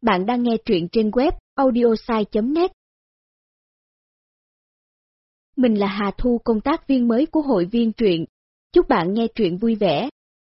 Bạn đang nghe truyện trên web audiosai.net. Mình là Hà Thu, công tác viên mới của hội viên truyện. Chúc bạn nghe truyện vui vẻ.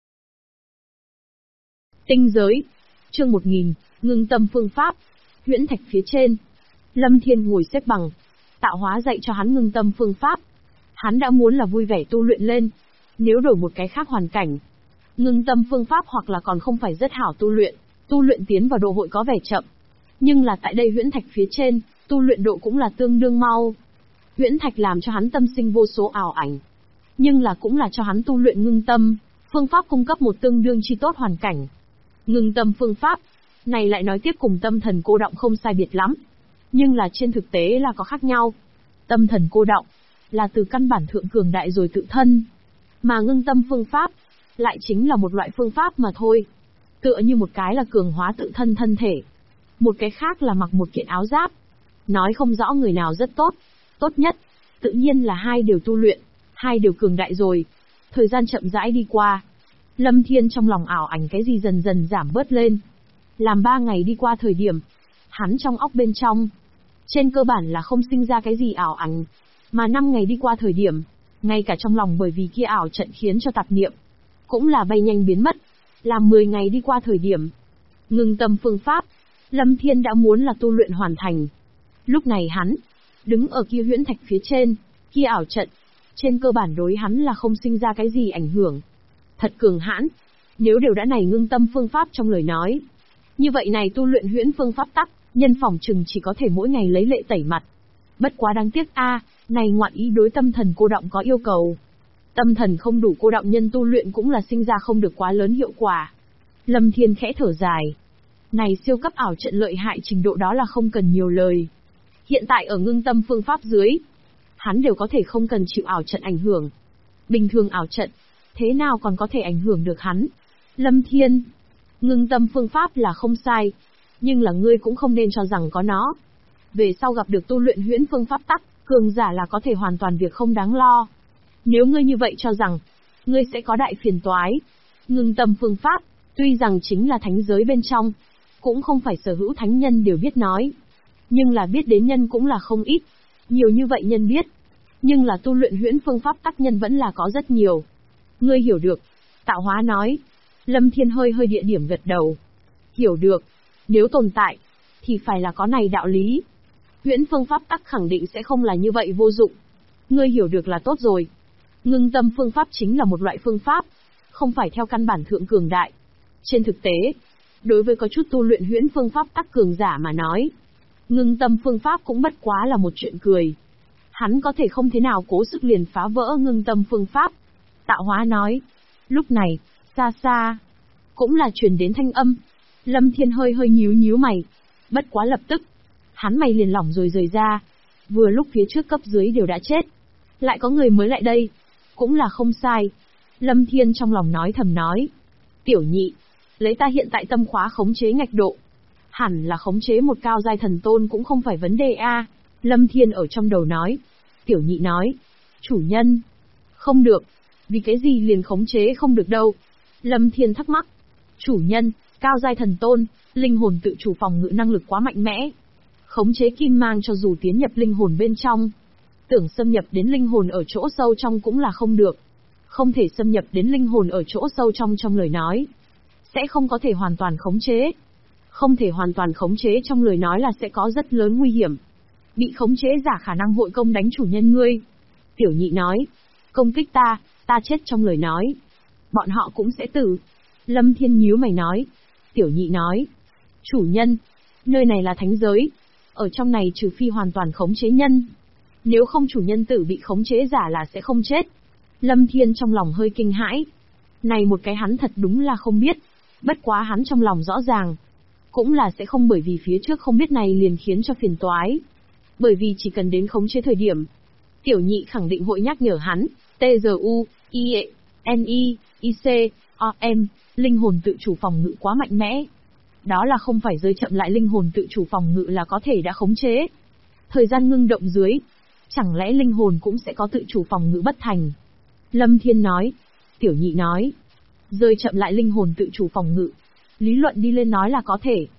Tinh giới, chương 1000, ngưng tâm phương pháp. Huyễn thạch phía trên, Lâm Thiên ngồi xếp bằng, tạo hóa dạy cho hắn ngưng tâm phương pháp. Hắn đã muốn là vui vẻ tu luyện lên, nếu đổi một cái khác hoàn cảnh, ngưng tâm phương pháp hoặc là còn không phải rất hảo tu luyện tiến vào độ hội có vẻ chậm. Nhưng là tại đây huyễn thạch phía trên, tu luyện độ cũng là tương đương mau. Huyễn thạch làm cho hắn tâm sinh vô số ảo ảnh, nhưng là cũng là cho hắn tu luyện ngưng tâm phương pháp cung cấp một tương đương chi tốt hoàn cảnh. Ngưng tâm phương pháp này lại nói tiếp cùng tâm thần cô đọng không sai biệt lắm, nhưng là trên thực tế là có khác nhau. Tâm thần cô đọng là từ căn bản thượng cường đại rồi tự thân, mà ngưng tâm phương pháp lại chính là một loại phương pháp mà thôi. Tựa như một cái là cường hóa tự thân thân thể, một cái khác là mặc một kiện áo giáp. Nói không rõ người nào rất tốt, tốt nhất, tự nhiên là hai đều tu luyện, hai đều cường đại rồi. Thời gian chậm rãi đi qua, Lâm Thiên trong lòng ảo ảnh cái gì dần dần giảm bớt lên. Làm 3 ngày đi qua thời điểm, hắn trong óc bên trong, trên cơ bản là không sinh ra cái gì ảo ảnh, mà 5 ngày đi qua thời điểm, ngay cả trong lòng bởi vì kia ảo trận khiến cho tạp niệm, cũng là bay nhanh biến mất. Làm 10 ngày đi qua thời điểm, ngưng tâm phương pháp, Lâm Thiên đã muốn là tu luyện hoàn thành. Lúc này hắn, đứng ở kia huyễn thạch phía trên, kia ảo trận, trên cơ bản đối hắn là không sinh ra cái gì ảnh hưởng. Thật cường hãn, nếu đều đã này ngưng tâm phương pháp trong lời nói. Như vậy này tu luyện huyễn phương pháp tắc, nhân phỏng chừng chỉ có thể mỗi ngày lấy lệ tẩy mặt. Bất quá đáng tiếc này ngoạn ý đối tâm thần cô đọng có yêu cầu. Tâm thần không đủ cô đọng nhân tu luyện cũng là sinh ra không được quá lớn hiệu quả. Lâm Thiên khẽ thở dài. Này siêu cấp ảo trận lợi hại trình độ đó là không cần nhiều lời. Hiện tại ở ngưng tâm phương pháp dưới, hắn đều có thể không cần chịu ảo trận ảnh hưởng. Bình thường ảo trận, thế nào còn có thể ảnh hưởng được hắn? Lâm Thiên, ngưng tâm phương pháp là không sai, nhưng là ngươi cũng không nên cho rằng có nó. Về sau gặp được tu luyện huyễn phương pháp tắc, cường giả là có thể hoàn toàn việc không đáng lo. Nếu ngươi như vậy cho rằng, ngươi sẽ có đại phiền toái. Ngưng tâm phương pháp, tuy rằng chính là thánh giới bên trong, cũng không phải sở hữu thánh nhân đều biết nói. Nhưng là biết đến nhân cũng là không ít. Nhiều như vậy nhân biết. Nhưng là tu luyện huyễn phương pháp tắc nhân vẫn là có rất nhiều. Ngươi hiểu được. Tạo hóa nói. Lâm Thiên hơi địa điểm gật đầu. Hiểu được. Nếu tồn tại, thì phải là có này đạo lý. Huyễn phương pháp tắc khẳng định sẽ không là như vậy vô dụng. Ngươi hiểu được là tốt rồi. Ngưng tâm phương pháp chính là một loại phương pháp, không phải theo căn bản thượng cường đại. Trên thực tế, đối với có chút tu luyện huyễn phương pháp tắc cường giả mà nói, ngưng tâm phương pháp cũng bất quá là một chuyện cười. Hắn có thể không thế nào cố sức liền phá vỡ ngưng tâm phương pháp. Tạo hóa nói. Lúc này, xa xa, cũng là truyền đến thanh âm. Lâm Thiên hơi nhíu mày. Bất quá lập tức, hắn mày liền lỏng rồi rời ra. Vừa lúc phía trước cấp dưới đều đã chết, lại có người mới lại đây, cũng là không sai. Lâm Thiên trong lòng nói thầm nói. Tiểu nhị, lấy ta hiện tại tâm khóa khống chế ngạch độ, hẳn là khống chế một cao giai thần tôn cũng không phải vấn đề a. Lâm Thiên ở trong đầu nói. Tiểu nhị nói. Chủ nhân. Không được. Vì cái gì liền khống chế không được đâu. Lâm Thiên thắc mắc. Chủ nhân, cao giai thần tôn, linh hồn tự chủ phòng ngự năng lực quá mạnh mẽ. Khống chế kim mang cho dù tiến nhập linh hồn bên trong, tưởng xâm nhập đến linh hồn ở chỗ sâu trong cũng là không được. Không thể xâm nhập đến linh hồn ở chỗ sâu trong lời nói, sẽ không có thể hoàn toàn khống chế. Không thể hoàn toàn khống chế trong lời nói là sẽ có rất lớn nguy hiểm. Bị khống chế giả khả năng hội công đánh chủ nhân ngươi. Tiểu nhị nói. Công kích ta chết trong lời nói, bọn họ cũng sẽ tử. Lâm Thiên nhíu mày nói. Tiểu nhị nói. Chủ nhân, nơi này là thánh giới, ở trong này trừ phi hoàn toàn khống chế nhân, nếu không chủ nhân tử bị khống chế giả là sẽ không chết. Lâm Thiên trong lòng hơi kinh hãi. Này một cái hắn thật đúng là không biết. Bất quá hắn trong lòng rõ ràng, cũng là sẽ không bởi vì phía trước không biết này liền khiến cho phiền toái. Bởi vì chỉ cần đến khống chế thời điểm, tiểu nhị khẳng định hội nhắc nhở hắn. TGU, IE, NI, IC, OM, linh hồn tự chủ phòng ngự quá mạnh mẽ. Đó là không phải rơi chậm lại linh hồn tự chủ phòng ngự là có thể đã khống chế. Thời gian ngưng động dưới, chẳng lẽ linh hồn cũng sẽ có tự chủ phòng ngự bất thành? Lâm Thiên nói. Tiểu nhị nói. Rơi chậm lại linh hồn tự chủ phòng ngự, lý luận đi lên nói là có thể.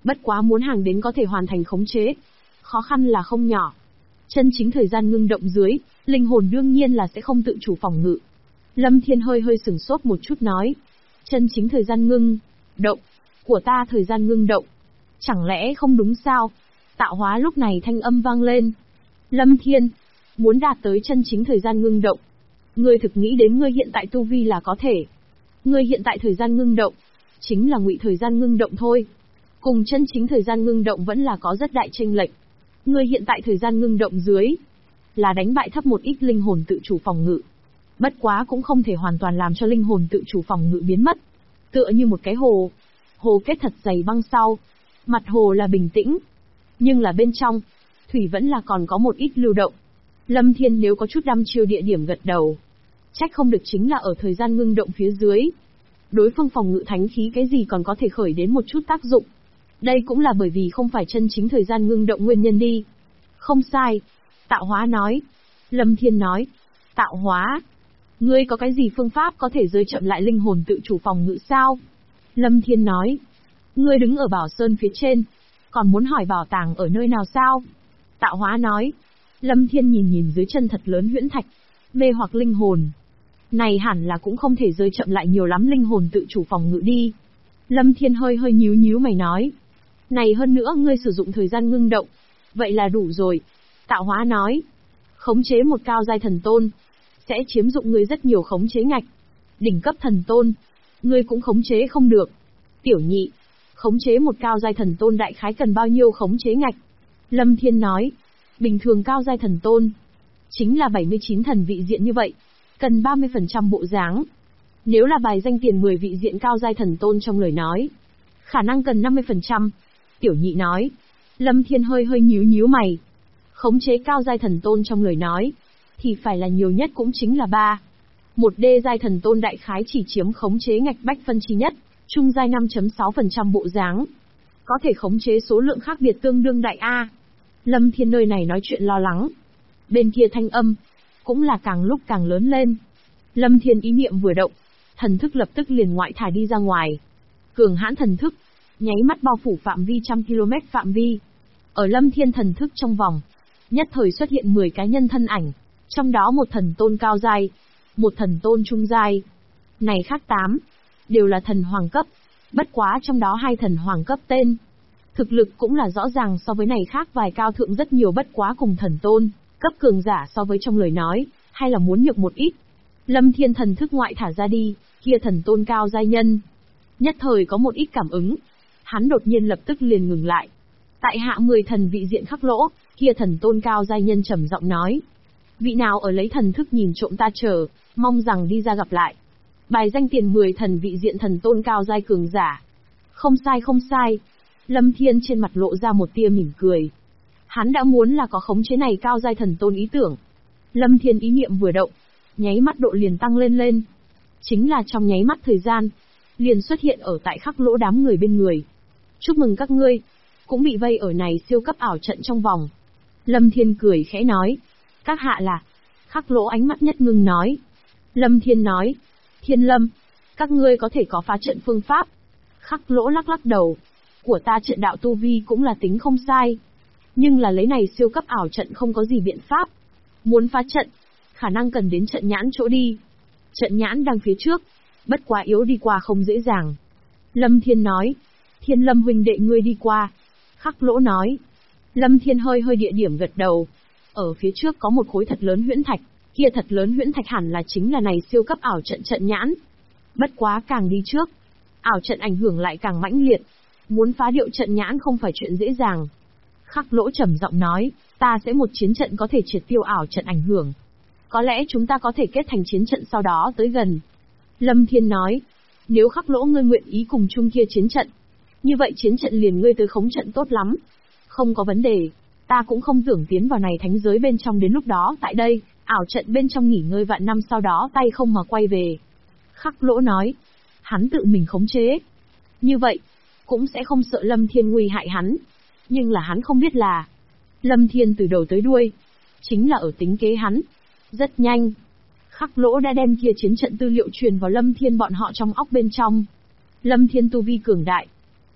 Bất quá muốn hàng đến có thể hoàn thành khống chế, khó khăn là không nhỏ. Chân chính thời gian ngưng động dưới, linh hồn đương nhiên là sẽ không tự chủ phòng ngự. Lâm Thiên hơi sửng sốt một chút nói. Chân chính thời gian ngưng động, của ta thời gian ngưng động. Chẳng lẽ không đúng sao? Tạo hóa lúc này thanh âm vang lên. Lâm Thiên, muốn đạt tới chân chính thời gian ngưng động. Ngươi thực nghĩ đến ngươi hiện tại tu vi là có thể. Ngươi hiện tại thời gian ngưng động, chính là ngụy thời gian ngưng động thôi. Cùng chân chính thời gian ngưng động vẫn là có rất đại chênh lệch. Ngươi hiện tại thời gian ngưng động dưới, là đánh bại thấp một ít linh hồn tự chủ phòng ngự. Bất quá cũng không thể hoàn toàn làm cho linh hồn tự chủ phòng ngự biến mất. Tựa như một cái hồ. Hồ kết thật dày băng sau. Mặt hồ là bình tĩnh. Nhưng là bên trong, thủy vẫn là còn có một ít lưu động. Lâm Thiên nếu có chút đăm chiêu địa điểm gật đầu. Trách không được chính là ở thời gian ngưng động phía dưới. Đối phương phòng ngự thánh khí cái gì còn có thể khởi đến một chút tác dụng. Đây cũng là bởi vì không phải chân chính thời gian ngưng động nguyên nhân đi. Không sai. Tạo hóa nói. Lâm Thiên nói. Tạo hóa. Ngươi có cái gì phương pháp có thể rơi chậm lại linh hồn tự chủ phòng ngự sao? Lâm Thiên nói. Ngươi đứng ở Bảo Sơn phía trên. Còn muốn hỏi bảo tàng ở nơi nào sao? Tạo hóa nói. Lâm Thiên nhìn dưới chân thật lớn huyễn thạch. Mê hoặc linh hồn. Này hẳn là cũng không thể rơi chậm lại nhiều lắm linh hồn tự chủ phòng ngự đi. Lâm Thiên hơi nhíu mày nói. Này hơn nữa ngươi sử dụng thời gian ngưng động. Vậy là đủ rồi. Tạo hóa nói. Khống chế một cao giai thần tôn. Sẽ chiếm dụng ngươi rất nhiều khống chế ngạch. Đỉnh cấp thần tôn. Ngươi cũng khống chế không được. Tiểu nhị. Khống chế một cao giai thần tôn đại khái cần bao nhiêu khống chế ngạch? Lâm Thiên nói. Bình thường cao giai thần tôn. Chính là 79 thần vị diện như vậy. Cần 30% bộ dáng. Nếu là bài danh tiền 10 vị diện cao giai thần tôn trong lời nói. Khả năng cần 50%. Tiểu nhị nói. Lâm Thiên hơi nhíu mày. Khống chế cao giai thần tôn trong lời nói. Thì phải là nhiều nhất cũng chính là 3. Một đê giai thần tôn đại khái chỉ chiếm khống chế ngạch bách phân chi nhất. Trung giai 5.6% bộ dáng. Có thể khống chế số lượng khác biệt tương đương đại A. Lâm Thiên nơi này nói chuyện lo lắng. Bên kia thanh âm. Cũng là càng lúc càng lớn lên. Lâm Thiên ý niệm vừa động. Thần thức lập tức liền ngoại thả đi ra ngoài. Cường hãn thần thức. Nháy mắt bao phủ phạm vi trăm km phạm vi. Ở Lâm Thiên thần thức trong vòng. Nhất thời xuất hiện 10 cá nhân thân ảnh. Trong đó một thần tôn cao giai. Một thần tôn trung giai. Này khác 8. Đều là thần hoàng cấp. Bất quá trong đó 2 thần hoàng cấp tên. Thực lực cũng là rõ ràng so với này khác vài cao thượng rất nhiều bất quá cùng thần tôn. Cấp cường giả so với trong lời nói. Hay là muốn nhược một ít. Lâm Thiên thần thức ngoại thả ra đi. Kia thần tôn cao giai nhân. Nhất thời có một ít cảm ứng. Hắn đột nhiên lập tức liền ngừng lại. Tại hạ 10 thần vị diện khắc lỗ. Kia thần tôn cao giai nhân trầm giọng nói. Vị nào ở lấy thần thức nhìn trộm ta chờ. Mong rằng đi ra gặp lại. Bài danh tiền 10 thần vị diện thần tôn cao giai cường giả. Không sai. Lâm Thiên trên mặt lộ ra một tia mỉm cười. Hắn đã muốn là có khống chế này cao giai thần tôn ý tưởng. Lâm Thiên ý niệm vừa động. Nháy mắt độ liền tăng lên. Chính là trong nháy mắt thời gian. Liền xuất hiện ở tại khắc lỗ đám người bên người. Chúc mừng các ngươi. Cũng bị vây ở này siêu cấp ảo trận trong vòng. Lâm Thiên cười khẽ nói. Các hạ là. Khắc lỗ ánh mắt nhất ngưng nói. Lâm Thiên nói. Thiên Lâm. Các ngươi có thể có phá trận phương pháp. Khắc lỗ lắc đầu. Của ta trận đạo tu vi cũng là tính không sai. Nhưng là lấy này siêu cấp ảo trận không có gì biện pháp. Muốn phá trận. Khả năng cần đến trận nhãn chỗ đi. Trận nhãn đang phía trước. Bất quá yếu đi qua không dễ dàng. Lâm Thiên nói. Thiên Lâm huynh đệ ngươi đi qua. Khắc lỗ nói. Lâm Thiên hơi địa điểm gật đầu. Ở phía trước có một khối thật lớn huyễn thạch. Kia thật lớn huyễn thạch hẳn là chính là này siêu cấp ảo trận trận nhãn. Bất quá càng đi trước. Ảo trận ảnh hưởng lại càng mãnh liệt. Muốn phá điệu trận nhãn không phải chuyện dễ dàng. Khắc lỗ trầm giọng nói. Ta sẽ một chiến trận có thể triệt tiêu ảo trận ảnh hưởng. Có lẽ chúng ta có thể kết thành chiến trận sau đó tới gần. Lâm Thiên nói. Nếu khắc lỗ ngươi nguyện ý cùng chung kia chiến trận. Như vậy chiến trận liền ngươi tới khống trận tốt lắm. Không có vấn đề. Ta cũng không tưởng tiến vào này thánh giới bên trong đến lúc đó tại đây. Ảo trận bên trong nghỉ ngơi vạn năm sau đó tay không mà quay về. Khắc lỗ nói. Hắn tự mình khống chế. Như vậy. Cũng sẽ không sợ Lâm Thiên nguy hại hắn. Nhưng là hắn không biết là. Lâm Thiên từ đầu tới đuôi. Chính là ở tính kế hắn. Rất nhanh. Khắc lỗ đã đem kia chiến trận tư liệu truyền vào Lâm Thiên bọn họ trong óc bên trong. Lâm Thiên tu vi cường đại.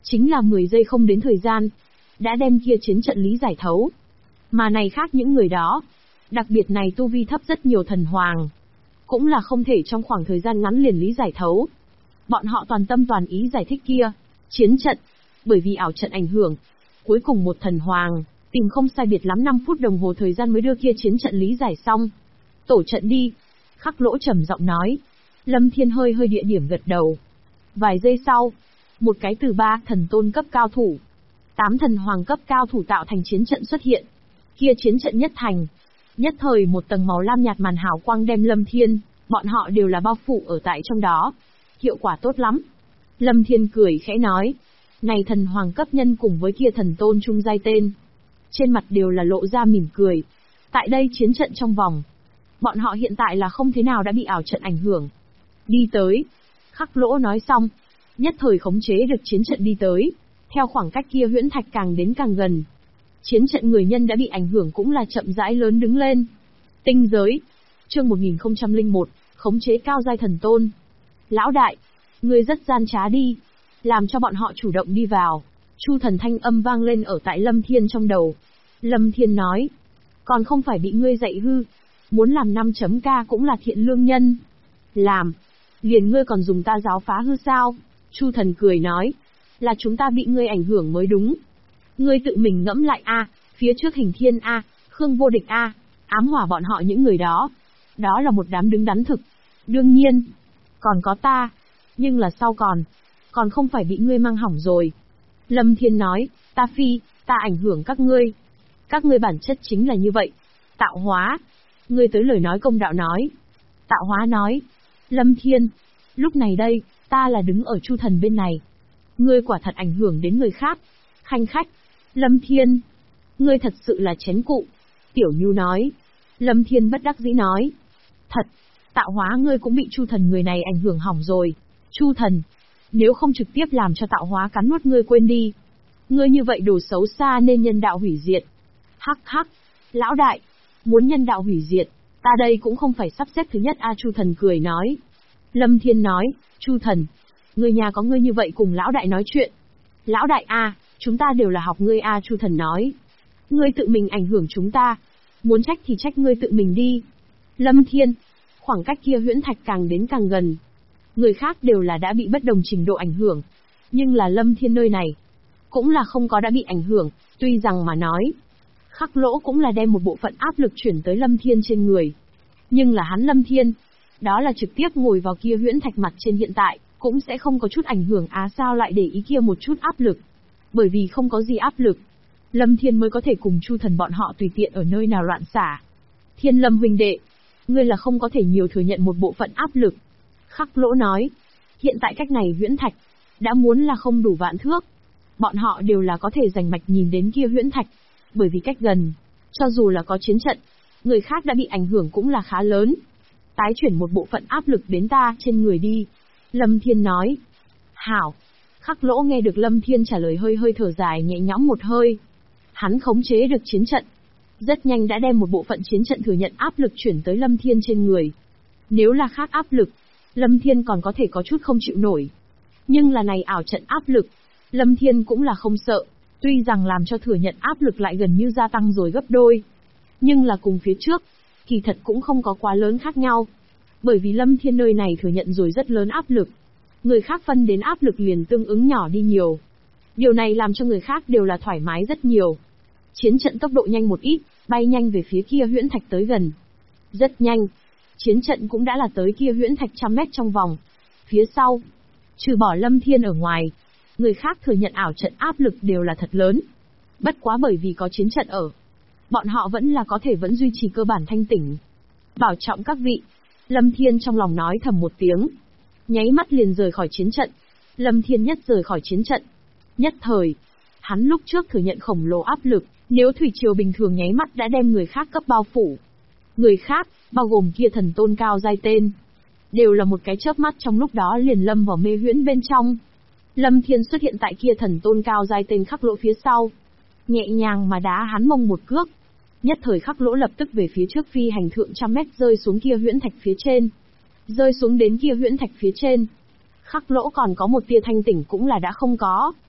Chính là 10 giây không đến thời gian, đã đem kia chiến trận lý giải thấu. Mà này khác những người đó, đặc biệt này tu vi thấp rất nhiều thần hoàng, cũng là không thể trong khoảng thời gian ngắn liền lý giải thấu. Bọn họ toàn tâm toàn ý giải thích kia chiến trận, bởi vì ảo trận ảnh hưởng. Cuối cùng một thần hoàng, tìm không sai biệt lắm 5 phút đồng hồ thời gian mới đưa kia chiến trận lý giải xong. Tổ trận đi. Khắc Lỗ trầm giọng nói. Lâm Thiên hơi hơi địa điểm gật đầu. Vài giây sau, một cái từ 3 thần tôn cấp cao thủ, 8 thần hoàng cấp cao thủ tạo thành chiến trận xuất hiện. Kia chiến trận nhất thành. Nhất thời một tầng màu lam nhạt màn hào quang đem Lâm Thiên, bọn họ đều là bao phủ ở tại trong đó. Hiệu quả tốt lắm. Lâm Thiên cười khẽ nói. Này thần hoàng cấp nhân cùng với kia thần tôn trung giai tên, trên mặt đều là lộ ra mỉm cười. Tại đây chiến trận trong vòng, bọn họ hiện tại là không thế nào đã bị ảo trận ảnh hưởng. Đi tới. Khắc Lỗ nói xong, nhất thời khống chế được chiến trận đi tới. Theo khoảng cách kia huyễn thạch càng đến càng gần, chiến trận người nhân đã bị ảnh hưởng cũng là chậm rãi lớn đứng lên. Tinh giới. Chương 1001, khống chế cao giai thần tôn. Lão đại, ngươi rất gian trá đi, làm cho bọn họ chủ động đi vào. Chu Thần thanh âm vang lên ở tại Lâm Thiên trong đầu. Lâm Thiên nói, còn không phải bị ngươi dạy hư, muốn làm 5.K cũng là thiện lương nhân. Làm, liền ngươi còn dùng ta giáo phá hư sao? Chu Thần cười nói, là chúng ta bị ngươi ảnh hưởng mới đúng. Ngươi tự mình ngẫm lại a, phía trước Hình Thiên a, Khương Vô Địch a, ám hỏa bọn họ những người đó. Đó là một đám đứng đắn thực. Đương nhiên, còn có ta, nhưng là sau còn không phải bị ngươi mang hỏng rồi. Lâm Thiên nói, ta ảnh hưởng các ngươi. Các ngươi bản chất chính là như vậy. Tạo hóa. Ngươi tới lời nói công đạo nói. Tạo hóa nói, Lâm Thiên, lúc này đây, ta là đứng ở Chu Thần bên này. Ngươi quả thật ảnh hưởng đến người khác. Khanh khách. Lâm Thiên, ngươi thật sự là chén cụ. Tiểu Nhu nói. Lâm Thiên bất đắc dĩ nói. Thật, tạo hóa ngươi cũng bị Chu Thần người này ảnh hưởng hỏng rồi. Chu Thần, nếu không trực tiếp làm cho tạo hóa cắn nuốt ngươi quên đi. Ngươi như vậy đồ xấu xa nên nhân đạo hủy diệt. Hắc hắc, lão đại, muốn nhân đạo hủy diệt, ta đây cũng không phải sắp xếp thứ nhất a. Chu Thần cười nói. Lâm Thiên nói, Chu Thần, người nhà có ngươi như vậy cùng lão đại nói chuyện. Lão đại a, chúng ta đều là học ngươi a. Chu Thần nói. Ngươi tự mình ảnh hưởng chúng ta, muốn trách thì trách ngươi tự mình đi. Lâm Thiên, khoảng cách kia huyễn thạch càng đến càng gần. Người khác đều là đã bị bất đồng trình độ ảnh hưởng, nhưng là Lâm Thiên nơi này cũng là không có đã bị ảnh hưởng, tuy rằng mà nói, Khắc Lỗ cũng là đem một bộ phận áp lực chuyển tới Lâm Thiên trên người. Nhưng là hắn Lâm Thiên, đó là trực tiếp ngồi vào kia huyễn thạch mặt trên hiện tại, cũng sẽ không có chút ảnh hưởng sao lại để ý kia một chút áp lực. Bởi vì không có gì áp lực, Lâm Thiên mới có thể cùng Chu Thần bọn họ tùy tiện ở nơi nào loạn xả. Thiên Lâm huynh đệ, ngươi là không có thể nhiều thừa nhận một bộ phận áp lực. Khắc Lỗ nói, hiện tại cách này huyễn thạch, đã muốn là không đủ vạn thước. Bọn họ đều là có thể rành mạch nhìn đến kia huyễn thạch, bởi vì cách gần, cho dù là có chiến trận, người khác đã bị ảnh hưởng cũng là khá lớn. Tái chuyển một bộ phận áp lực đến ta trên người đi. Lâm Thiên nói. Hảo. Khắc Lỗ nghe được Lâm Thiên trả lời hơi hơi thở dài nhẹ nhõm một hơi. Hắn khống chế được chiến trận, rất nhanh đã đem một bộ phận chiến trận thừa nhận áp lực chuyển tới Lâm Thiên trên người. Nếu là khác áp lực, Lâm Thiên còn có thể có chút không chịu nổi. Nhưng là này ảo trận áp lực, Lâm Thiên cũng là không sợ, tuy rằng làm cho thừa nhận áp lực lại gần như gia tăng rồi gấp đôi. Nhưng là cùng phía trước, kỳ thật cũng không có quá lớn khác nhau. Bởi vì Lâm Thiên nơi này thừa nhận rồi rất lớn áp lực. Người khác phân đến áp lực liền tương ứng nhỏ đi nhiều. Điều này làm cho người khác đều là thoải mái rất nhiều. Chiến trận tốc độ nhanh một ít, bay nhanh về phía kia huyễn thạch tới gần. Rất nhanh, chiến trận cũng đã là tới kia huyễn thạch 100 mét trong vòng. Phía sau, trừ bỏ Lâm Thiên ở ngoài, người khác thừa nhận ảo trận áp lực đều là thật lớn. Bất quá bởi vì có chiến trận ở, bọn họ vẫn là có thể vẫn duy trì cơ bản thanh tỉnh. Bảo trọng các vị. Lâm Thiên trong lòng nói thầm một tiếng, nháy mắt liền rời khỏi chiến trận. Lâm Thiên nhất rời khỏi chiến trận, nhất thời, hắn lúc trước thừa nhận khổng lồ áp lực, nếu thủy triều bình thường nháy mắt đã đem người khác cấp bao phủ. Người khác, bao gồm kia thần tôn cao giai tên, đều là một cái chớp mắt trong lúc đó liền lâm vào mê huyễn bên trong. Lâm Thiên xuất hiện tại kia thần tôn cao giai tên Khắc Lỗ phía sau, nhẹ nhàng mà đá hắn mông một cước. Nhất thời Khắc Lỗ lập tức về phía trước phi hành thượng 100 mét rơi xuống kia huyễn thạch phía trên. Rơi xuống đến kia huyễn thạch phía trên, Khắc Lỗ còn có một tia thanh tỉnh cũng là đã không có.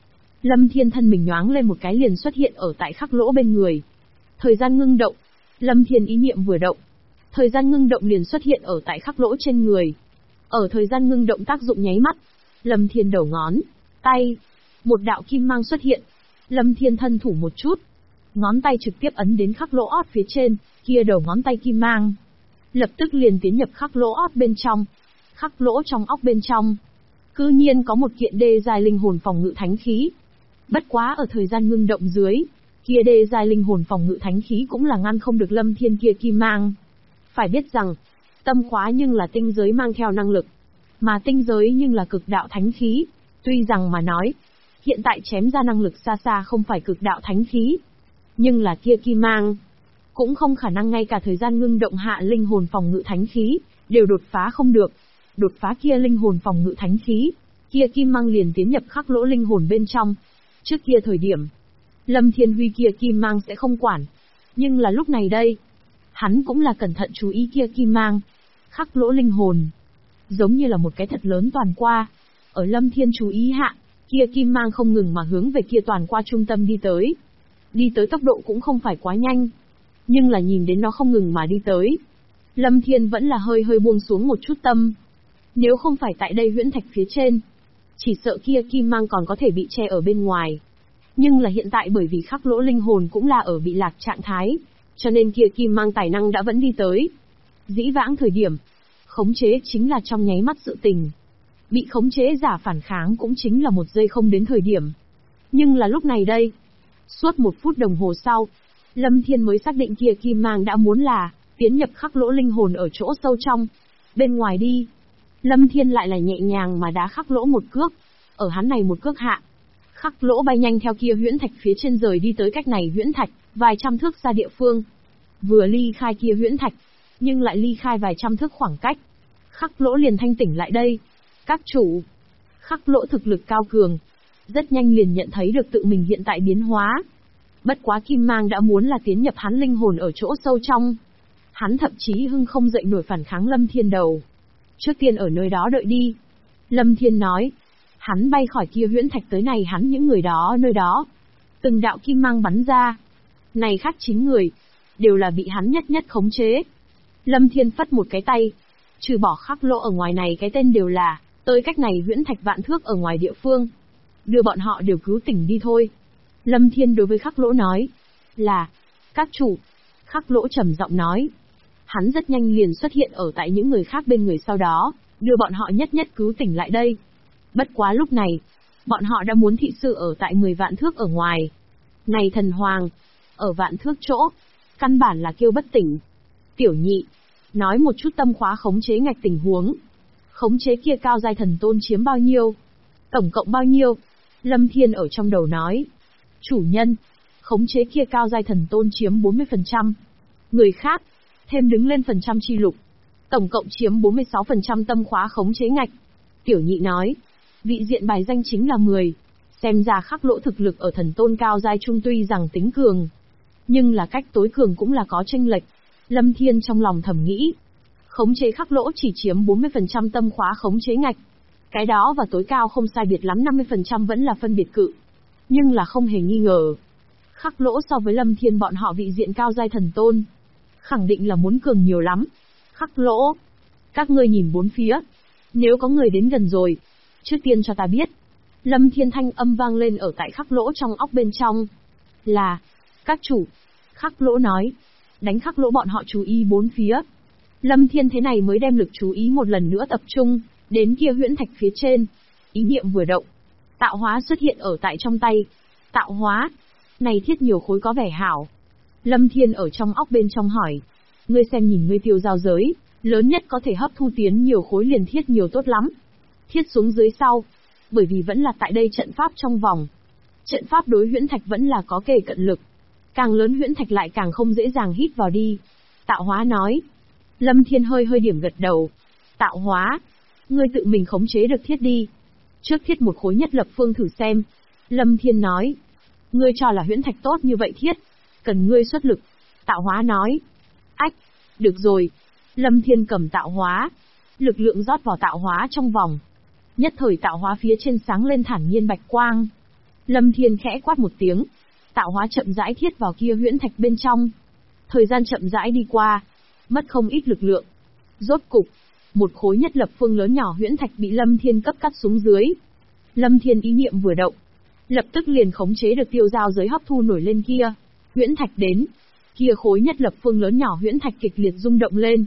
Lâm Thiên thân mình nhoáng lên một cái liền xuất hiện ở tại khắc lỗ bên người. Thời gian ngưng động. Lâm Thiên ý niệm vừa động. Thời gian ngưng động liền xuất hiện ở tại khắc lỗ trên người. Ở thời gian ngưng động tác dụng nháy mắt. Lâm Thiên đầu ngón, tay. Một đạo kim mang xuất hiện. Lâm Thiên thân thủ một chút. Ngón tay trực tiếp ấn đến khắc lỗ ót phía trên, kia đầu ngón tay kim mang. Lập tức liền tiến nhập khắc lỗ ót bên trong. Khắc lỗ trong óc bên trong. Cư nhiên có một kiện đê giai linh hồn phòng ngự thánh khí. Bất quá ở thời gian ngưng động dưới, kia đê giai linh hồn phòng ngự thánh khí cũng là ngăn không được Lâm Thiên kia kim mang. Phải biết rằng, tâm khóa nhưng là tinh giới mang theo năng lực, mà tinh giới nhưng là cực đạo thánh khí. Tuy rằng mà nói, hiện tại chém ra năng lực xa xa không phải cực đạo thánh khí, nhưng là kia kim mang, cũng không khả năng ngay cả thời gian ngưng động hạ linh hồn phòng ngự thánh khí, đều đột phá không được. Đột phá kia linh hồn phòng ngự thánh khí, kia kim mang liền tiến nhập khắc lỗ linh hồn bên trong. Trước kia thời điểm, Lâm Thiên Huy kia kim mang sẽ không quản. Nhưng là lúc này đây, hắn cũng là cẩn thận chú ý kia kim mang. Khắc lỗ linh hồn, giống như là một cái thật lớn toàn qua. Ở Lâm Thiên chú ý hạ, kia kim mang không ngừng mà hướng về kia toàn qua trung tâm đi tới. Đi tới tốc độ cũng không phải quá nhanh, nhưng là nhìn đến nó không ngừng mà đi tới, Lâm Thiên vẫn là hơi buông xuống một chút tâm. Nếu không phải tại đây huyễn thạch phía trên, chỉ sợ kia kim mang còn có thể bị che ở bên ngoài. Nhưng là hiện tại bởi vì khắc lỗ linh hồn cũng là ở bị lạc trạng thái, cho nên kia kim mang tài năng đã vẫn đi tới. Dĩ vãng thời điểm, khống chế chính là trong nháy mắt sự tình. Bị khống chế giả phản kháng cũng chính là một giây không đến thời điểm. Nhưng là lúc này đây, suốt 1 phút đồng hồ sau, Lâm Thiên mới xác định kia kim mang đã muốn là tiến nhập khắc lỗ linh hồn ở chỗ sâu trong. Bên ngoài đi. Lâm Thiên lại là nhẹ nhàng mà đá khắc lỗ một cước. Ở hắn này một cước hạ, khắc lỗ bay nhanh theo kia huyễn thạch phía trên rời đi tới cách này huyễn thạch, vài trăm thước xa địa phương. Vừa ly khai kia huyễn thạch, nhưng lại ly khai vài trăm thước khoảng cách. Khắc lỗ liền thanh tỉnh lại đây. Các chủ, khắc lỗ thực lực cao cường, rất nhanh liền nhận thấy được tự mình hiện tại biến hóa. Bất quá kim mang đã muốn là tiến nhập hắn linh hồn ở chỗ sâu trong. Hắn thậm chí hưng không dậy nổi phản kháng Lâm Thiên đầu. Trước tiên ở nơi đó đợi đi. Lâm Thiên nói. Hắn bay khỏi kia huyễn thạch tới này hắn những người đó nơi đó. Từng đạo kim mang bắn ra. Này khác chính người, đều là bị hắn nhất khống chế. Lâm Thiên phất một cái tay. Trừ bỏ khắc lỗ ở ngoài này cái tên đều là, tới cách này huyễn thạch vạn thước ở ngoài địa phương. Đưa bọn họ đều cứu tỉnh đi thôi. Lâm Thiên đối với khắc lỗ nói. Là, các chủ. Khắc lỗ trầm giọng nói. Hắn rất nhanh liền xuất hiện ở tại những người khác bên người sau đó, đưa bọn họ nhất cứu tỉnh lại đây. Bất quá lúc này, bọn họ đã muốn thị sự ở tại 10 vạn thước ở ngoài. Này thần hoàng, ở vạn thước chỗ, căn bản là kêu bất tỉnh. Tiểu nhị, nói một chút tâm khóa khống chế ngạch tình huống. Khống chế kia cao giai thần tôn chiếm bao nhiêu? Tổng cộng bao nhiêu? Lâm Thiên ở trong đầu nói. Chủ nhân, khống chế kia cao giai thần tôn chiếm 40%. Người khác, thêm đứng lên phần trăm chi lục. Tổng cộng chiếm 46% tâm khóa khống chế ngạch. Tiểu nhị nói. Vị diện bài danh chính là 10. Xem ra khắc lỗ thực lực ở thần tôn cao giai trung tuy rằng tính cường, nhưng là cách tối cường cũng là có chênh lệch. Lâm Thiên trong lòng thầm nghĩ. Khống chế khắc lỗ chỉ chiếm 40% tâm khóa khống chế ngạch. Cái đó và tối cao không sai biệt lắm 50% vẫn là phân biệt cự. Nhưng là không hề nghi ngờ. Khắc lỗ so với Lâm Thiên bọn họ vị diện cao giai thần tôn, khẳng định là muốn cường nhiều lắm. Khắc lỗ, các ngươi nhìn bốn phía. Nếu có người đến gần rồi, trước tiên cho ta biết. Lâm Thiên thanh âm vang lên ở tại khắc lỗ trong óc bên trong. Là, các chủ. Khắc lỗ nói. Đánh khắc lỗ bọn họ chú ý bốn phía. Lâm Thiên thế này mới đem lực chú ý một lần nữa tập trung đến kia huyễn thạch phía trên. Ý niệm vừa động, tạo hóa xuất hiện ở tại trong tay. Tạo hóa, này thiết nhiều khối có vẻ hảo. Lâm Thiên ở trong óc bên trong hỏi. Ngươi xem nhìn ngươi tiêu giao giới, lớn nhất có thể hấp thu tiến nhiều khối liền thiết nhiều tốt lắm. Thiết xuống dưới sau, bởi vì vẫn là tại đây trận pháp trong vòng. Trận pháp đối huyễn thạch vẫn là có kề cận lực. Càng lớn huyễn thạch lại càng không dễ dàng hít vào đi. Tạo hóa nói. Lâm Thiên hơi điểm gật đầu. Tạo hóa, ngươi tự mình khống chế được thiết đi. Trước thiết một khối nhất lập phương thử xem. Lâm Thiên nói. Ngươi cho là huyễn thạch tốt như vậy thiết, cần ngươi xuất lực. Tạo hóa nói. Ách, được rồi. Lâm Thiên cầm tạo hóa, lực lượng rót vào tạo hóa trong vòng. Nhất thời tạo hóa phía trên sáng lên thản nhiên bạch quang. Lâm Thiên khẽ quát một tiếng, tạo hóa chậm rãi thiết vào kia huyễn thạch bên trong. Thời gian chậm rãi đi qua, mất không ít lực lượng. Rốt cục, một khối nhất lập phương lớn nhỏ huyễn thạch bị Lâm Thiên cấp cắt xuống dưới. Lâm Thiên ý niệm vừa động, lập tức liền khống chế được tiêu giao giới hấp thu nổi lên kia. Huyễn thạch đến, kia khối nhất lập phương lớn nhỏ huyễn thạch kịch liệt rung động lên.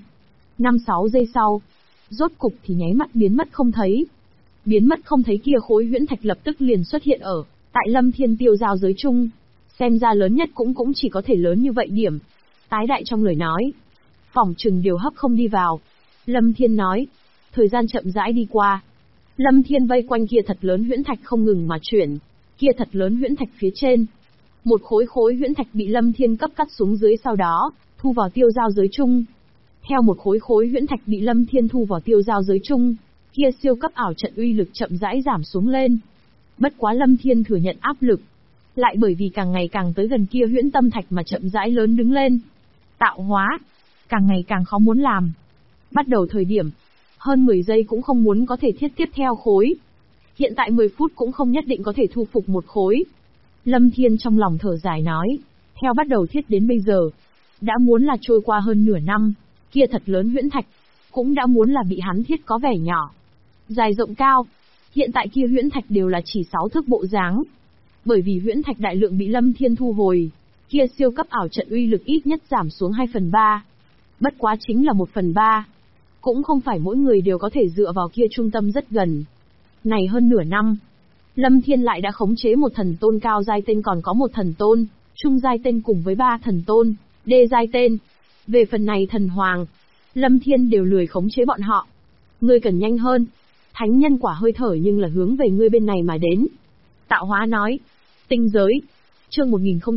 5-6 giây sau, rốt cục thì nháy mắt biến mất không thấy. Biến mất không thấy kia khối huyễn thạch lập tức liền xuất hiện ở tại Lâm Thiên tiêu giao giới chung. Xem ra lớn nhất cũng chỉ có thể lớn như vậy điểm. Tái đại trong lời nói, phỏng chừng điều hấp không đi vào. Lâm Thiên nói, thời gian chậm rãi đi qua. Lâm Thiên vây quanh kia thật lớn huyễn thạch không ngừng mà chuyển. Kia thật lớn huyễn thạch phía trên, một khối huyễn thạch bị Lâm Thiên cấp cắt xuống dưới, sau đó thu vào tiêu giao giới chung. Theo một khối huyễn thạch bị Lâm Thiên thu vào tiêu giao giới chung, kia siêu cấp ảo trận uy lực chậm rãi giảm xuống lên. Bất quá Lâm Thiên thừa nhận áp lực, lại bởi vì càng ngày càng tới gần kia huyễn tâm thạch mà chậm rãi lớn đứng lên. Tạo hóa, càng ngày càng khó muốn làm. Bắt đầu thời điểm, hơn 10 giây cũng không muốn có thể thiết tiếp theo khối. Hiện tại 10 phút cũng không nhất định có thể thu phục một khối. Lâm Thiên trong lòng thở dài nói, theo bắt đầu thiết đến bây giờ, đã muốn là trôi qua hơn nửa năm, kia thật lớn huyễn thạch, cũng đã muốn là bị hắn thiết có vẻ nhỏ. Dài rộng cao, hiện tại kia huyễn thạch đều là chỉ 6 thước bộ dáng. Bởi vì huyễn thạch đại lượng bị Lâm Thiên thu hồi, kia siêu cấp ảo trận uy lực ít nhất giảm xuống 2/3. Bất quá chính là 1/3. Cũng không phải mỗi người đều có thể dựa vào kia trung tâm rất gần. Này hơn nửa năm, Lâm Thiên lại đã khống chế một thần tôn cao giai tên, còn có một thần tôn, trung giai tên cùng với 3 thần tôn, đê giai tên. Về phần này thần hoàng, Lâm Thiên đều lười khống chế bọn họ. Ngươi cần nhanh hơn. Thánh nhân quả hơi thở nhưng là hướng về ngươi bên này mà đến. Tạo hóa nói. Tinh giới. Chương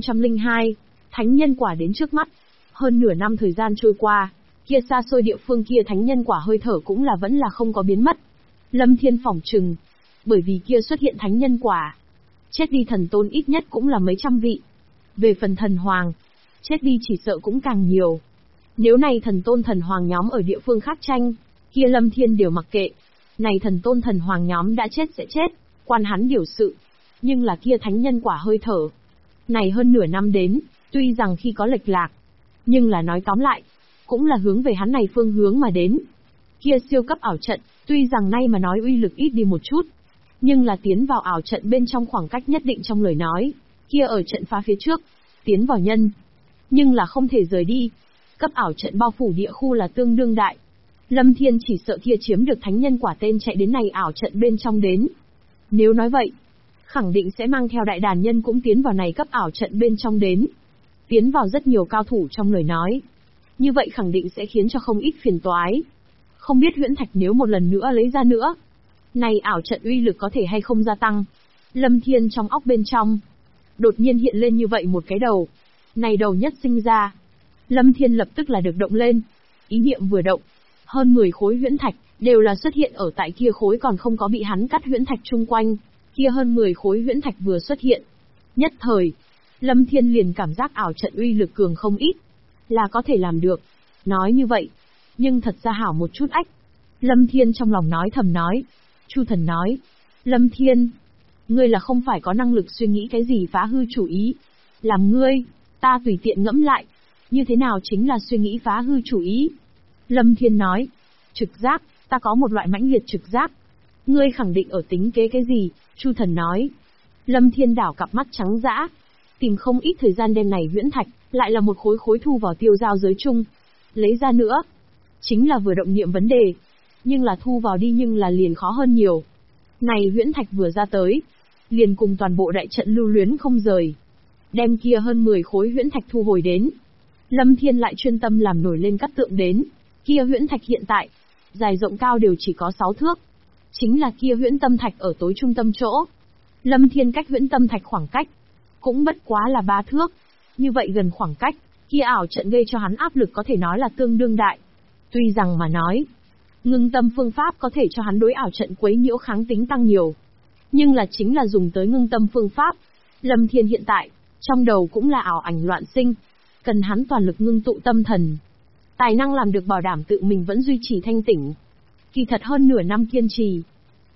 1002. Thánh nhân quả đến trước mắt. Hơn nửa năm thời gian trôi qua, kia xa xôi địa phương kia thánh nhân quả hơi thở cũng là vẫn là không có biến mất. Lâm Thiên phỏng chừng, bởi vì kia xuất hiện thánh nhân quả, chết đi thần tôn ít nhất cũng là mấy trăm vị. Về phần thần hoàng, chết đi chỉ sợ cũng càng nhiều. Nếu này thần tôn thần hoàng nhóm ở địa phương khác tranh, kia Lâm Thiên đều mặc kệ. Này thần tôn thần hoàng nhóm đã chết sẽ chết, quan hắn điều sự. Nhưng là kia thánh nhân quả hơi thở. Này hơn nửa năm đến, tuy rằng khi có lệch lạc, nhưng là nói tóm lại, cũng là hướng về hắn này phương hướng mà đến. Kia siêu cấp ảo trận, tuy rằng nay mà nói uy lực ít đi một chút, nhưng là tiến vào ảo trận bên trong khoảng cách nhất định trong lời nói, kia ở trận phá phía trước, tiến vào nhân, nhưng là không thể rời đi. Cấp ảo trận bao phủ địa khu là tương đương đại. Lâm Thiên chỉ sợ kia chiếm được thánh nhân quả tên chạy đến này ảo trận bên trong đến. Nếu nói vậy, khẳng định sẽ mang theo đại đàn nhân cũng tiến vào này cấp ảo trận bên trong đến. Tiến vào rất nhiều cao thủ trong lời nói. Như vậy khẳng định sẽ khiến cho không ít phiền toái. Không biết huyễn thạch nếu một lần nữa lấy ra nữa, này ảo trận uy lực có thể hay không gia tăng. Lâm Thiên trong óc bên trong, đột nhiên hiện lên như vậy một cái đầu. Này đầu nhất sinh ra. Lâm Thiên lập tức là được động lên. Ý niệm vừa động, hơn 10 khối huyễn thạch, đều là xuất hiện ở tại kia khối còn không có bị hắn cắt huyễn thạch chung quanh. Kia hơn 10 khối huyễn thạch vừa xuất hiện. Nhất thời, Lâm Thiên liền cảm giác ảo trận uy lực cường không ít. Là có thể làm được. Nói như vậy, nhưng thật ra hảo một chút ách. Lâm Thiên trong lòng nói thầm nói. Chu thần nói. Lâm Thiên, ngươi là không phải có năng lực suy nghĩ cái gì phá hư chủ ý. Làm ngươi, ta tùy tiện ngẫm lại. Như thế nào chính là suy nghĩ phá hư chủ ý? Lâm Thiên nói. Trực giác, ta có một loại mãnh liệt trực giác. Ngươi khẳng định ở tính kế cái gì? Chu thần nói. Lâm Thiên đảo cặp mắt trắng dã, tìm không ít thời gian đem này huyễn thạch, lại là một khối thu vào tiêu giao giới chung. Lấy ra nữa, chính là vừa động niệm vấn đề, nhưng là thu vào đi nhưng là liền khó hơn nhiều. Này huyễn thạch vừa ra tới, liền cùng toàn bộ đại trận lưu luyến không rời. Đem kia hơn 10 khối huyễn thạch thu hồi đến. Lâm Thiên lại chuyên tâm làm nổi lên cắt tượng đến. Kia huyễn thạch hiện tại, dài rộng cao đều chỉ có 6 thước. Chính là kia huyễn tâm thạch ở tối trung tâm chỗ. Lâm Thiên cách huyễn tâm thạch khoảng cách, cũng bất quá là 3 thước. Như vậy gần khoảng cách, kia ảo trận gây cho hắn áp lực có thể nói là tương đương đại. Tuy rằng mà nói, ngưng tâm phương pháp có thể cho hắn đối ảo trận quấy nhiễu kháng tính tăng nhiều. Nhưng là chính là dùng tới ngưng tâm phương pháp. Lâm Thiên hiện tại, trong đầu cũng là ảo ảnh loạn sinh. Cần hắn toàn lực ngưng tụ tâm thần. Tài năng làm được bảo đảm tự mình vẫn duy trì thanh tỉnh. Kỳ thật hơn nửa năm kiên trì,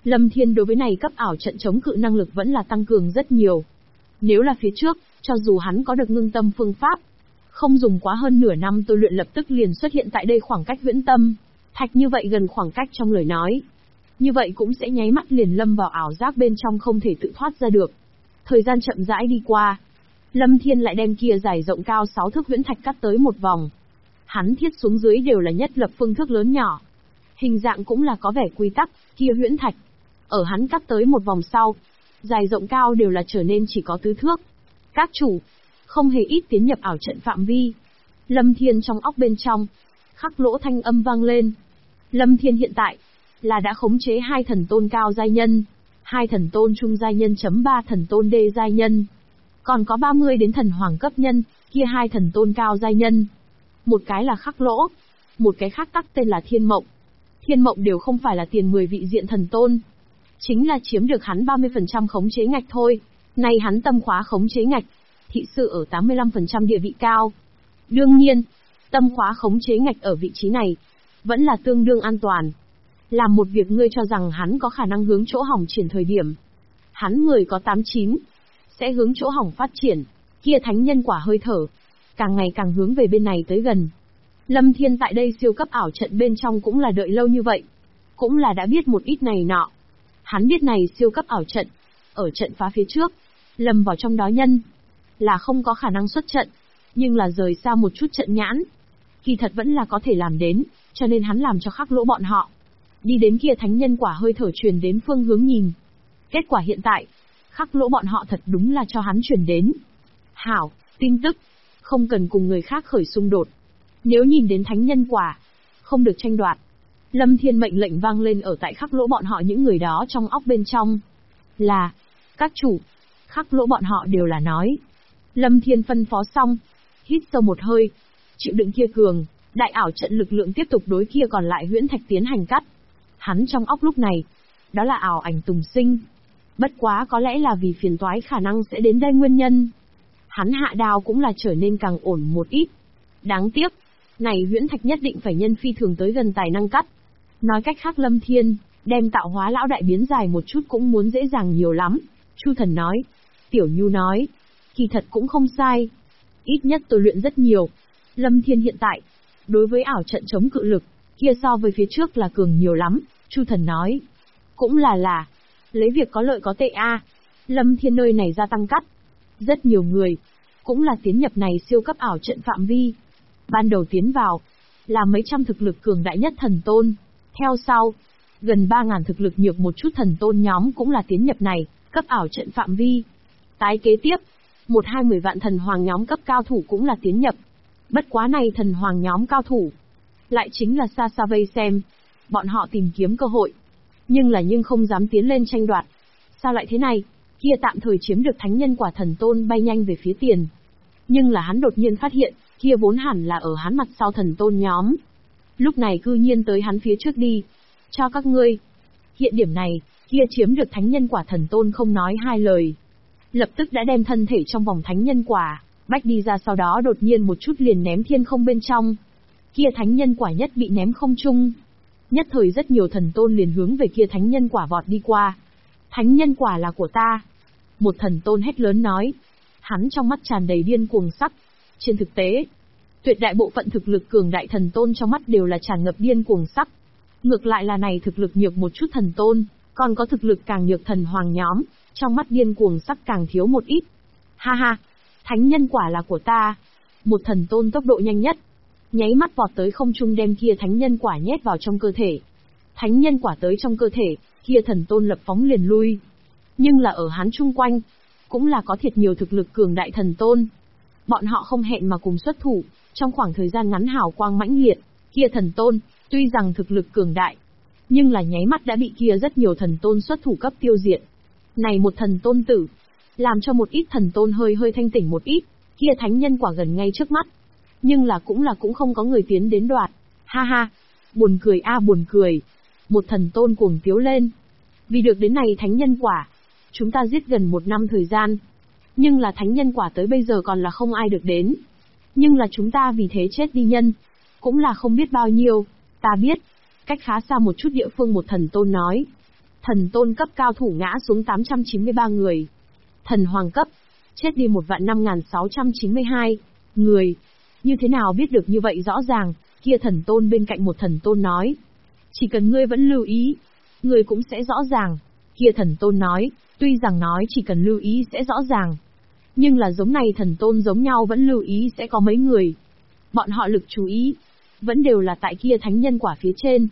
Lâm Thiên đối với này cấp ảo trận chống cự năng lực vẫn là tăng cường rất nhiều. Nếu là phía trước, cho dù hắn có được ngưng tâm phương pháp, không dùng quá hơn nửa năm tôi luyện lập tức liền xuất hiện tại đây khoảng cách huyễn tâm, thạch như vậy gần khoảng cách trong lời nói. Như vậy cũng sẽ nháy mắt liền lâm vào ảo giác bên trong không thể tự thoát ra được. Thời gian chậm rãi đi qua. Lâm Thiên lại đem kia dài rộng cao 6 thước huyễn thạch cắt tới một vòng. Hắn thiết xuống dưới đều là nhất lập phương thước lớn nhỏ. Hình dạng cũng là có vẻ quy tắc, kia huyễn thạch. Ở hắn cắt tới một vòng sau, dài rộng cao đều là trở nên chỉ có tứ thước. Các chủ, không hề ít tiến nhập ảo trận phạm vi. Lâm Thiên trong óc bên trong, khắc lỗ thanh âm vang lên. Lâm Thiên hiện tại, là đã khống chế 2 thần tôn cao giai nhân, 2 thần tôn trung giai nhân chấm 3 thần tôn đê giai nhân. Còn có 30 đến thần hoàng cấp nhân, kia 2 thần tôn cao giai nhân. Một cái là khắc lỗ, một cái khác tắc tên là Thiên Mộng. Thiên Mộng đều không phải là tiền 10 vị diện thần tôn. Chính là chiếm được hắn 30% khống chế ngạch thôi. Nay hắn tâm khóa khống chế ngạch, thị sự ở 85% địa vị cao. Đương nhiên, tâm khóa khống chế ngạch ở vị trí này, vẫn là tương đương an toàn. Làm một việc ngươi cho rằng hắn có khả năng hướng chỗ hỏng triển thời điểm. Hắn người có 89, sẽ hướng chỗ hỏng phát triển, kia thánh nhân quả hơi thở, càng ngày càng hướng về bên này tới gần. Lâm Thiên tại đây siêu cấp ảo trận bên trong cũng là đợi lâu như vậy, cũng là đã biết một ít này nọ. Hắn biết này siêu cấp ảo trận, ở trận phá phía trước, lầm vào trong đó nhân, là không có khả năng xuất trận, nhưng là rời xa một chút trận nhãn. Kỳ thật vẫn là có thể làm đến, cho nên hắn làm cho khắc lỗ bọn họ. Đi đến kia thánh nhân quả hơi thở truyền đến phương hướng nhìn. Kết quả hiện tại, khắc lỗ bọn họ thật đúng là cho hắn truyền đến. Hảo, tin tức, không cần cùng người khác khởi xung đột. Nếu nhìn đến thánh nhân quả, không được tranh đoạt. Lâm Thiên mệnh lệnh vang lên ở tại khắc lỗ bọn họ những người đó trong óc bên trong. Là, các chủ, khắc lỗ bọn họ đều là nói. Lâm Thiên phân phó xong, hít sâu một hơi, chịu đựng kia cường, đại ảo trận lực lượng tiếp tục đối kia còn lại huyễn thạch tiến hành cắt. Hắn trong óc lúc này, đó là ảo ảnh tùng sinh. Bất quá có lẽ là vì phiền toái khả năng sẽ đến đây nguyên nhân. Hắn hạ đao cũng là trở nên càng ổn một ít. Đáng tiếc, này huyễn thạch nhất định phải nhân phi thường tới gần tài năng cắt. Nói cách khác Lâm Thiên, đem tạo hóa lão đại biến dài một chút cũng muốn dễ dàng nhiều lắm. Chu Thần nói, Tiểu Nhu nói, kỳ thật cũng không sai. Ít nhất tôi luyện rất nhiều. Lâm Thiên hiện tại, đối với ảo trận chống cự lực, kia so với phía trước là cường nhiều lắm, Chu Thần nói. Cũng là, lấy việc có lợi có tệ a. Lâm Thiên nơi này gia tăng cắt. Rất nhiều người, cũng là tiến nhập này siêu cấp ảo trận phạm vi. Ban đầu tiến vào, là mấy trăm thực lực cường đại nhất thần tôn. Theo sau, gần 3.000 thực lực nhược một chút thần tôn nhóm cũng là tiến nhập này, cấp ảo trận phạm vi. Tái kế tiếp, 1-20 vạn thần hoàng nhóm cấp cao thủ cũng là tiến nhập. Bất quá này thần hoàng nhóm cao thủ, lại chính là xa xa vây xem. Bọn họ tìm kiếm cơ hội, nhưng không dám tiến lên tranh đoạt. Sao lại thế này? Kia tạm thời chiếm được thánh nhân quả thần tôn bay nhanh về phía tiền. Nhưng là hắn đột nhiên phát hiện, kia vốn hẳn là ở hắn mặt sau thần tôn nhóm. Lúc này cư nhiên tới hắn phía trước đi. Cho các ngươi. Hiện điểm này, kia chiếm được thánh nhân quả thần tôn không nói hai lời. Lập tức đã đem thân thể trong vòng thánh nhân quả, bách đi ra, sau đó đột nhiên một chút liền ném thiên không bên trong. Kia thánh nhân quả nhất bị ném không trung. Nhất thời rất nhiều thần tôn liền hướng về kia thánh nhân quả vọt đi qua. Thánh nhân quả là của ta. Một thần tôn hét lớn nói. Hắn trong mắt tràn đầy điên cuồng sắc. Trên thực tế, tuyệt đại bộ phận thực lực cường đại thần tôn trong mắt đều là tràn ngập điên cuồng sắc. Ngược lại là này thực lực nhược một chút thần tôn, còn có thực lực càng nhược thần hoàng nhóm, trong mắt điên cuồng sắc càng thiếu một ít. Ha ha, thánh nhân quả là của ta. Một thần tôn tốc độ nhanh nhất, nháy mắt vọt tới không trung đem kia thánh nhân quả nhét vào trong cơ thể. Thánh nhân quả tới trong cơ thể, kia thần tôn lập phóng liền lui. Nhưng là ở hắn chung quanh, cũng là có thiệt nhiều thực lực cường đại thần tôn. Bọn họ không hẹn mà cùng xuất thủ, trong khoảng thời gian ngắn hào quang mãnh liệt, kia thần tôn, tuy rằng thực lực cường đại, nhưng là nháy mắt đã bị kia rất nhiều thần tôn xuất thủ cấp tiêu diệt. Này một thần tôn tử, làm cho một ít thần tôn hơi thanh tỉnh một ít, kia thánh nhân quả gần ngay trước mắt. Nhưng là cũng không có người tiến đến đoạt. Ha ha, buồn cười a buồn cười. Một thần tôn cuồng tiếu lên. Vì được đến này thánh nhân quả, chúng ta giết gần 1 năm thời gian. Nhưng là thánh nhân quả tới bây giờ còn là không ai được đến. Nhưng là chúng ta vì thế chết đi nhân, cũng là không biết bao nhiêu. Ta biết, cách khá xa một chút địa phương một thần tôn nói. Thần tôn cấp cao thủ ngã xuống 893 người. Thần hoàng cấp, chết đi 1.5692 người. Như thế nào biết được như vậy rõ ràng, kia thần tôn bên cạnh một thần tôn nói. Chỉ cần ngươi vẫn lưu ý, ngươi cũng sẽ rõ ràng. Kia thần tôn nói, tuy rằng nói chỉ cần lưu ý sẽ rõ ràng. Nhưng là giống này thần tôn giống nhau vẫn lưu ý sẽ có mấy người. Bọn họ lực chú ý, vẫn đều là tại kia thánh nhân quả phía trên.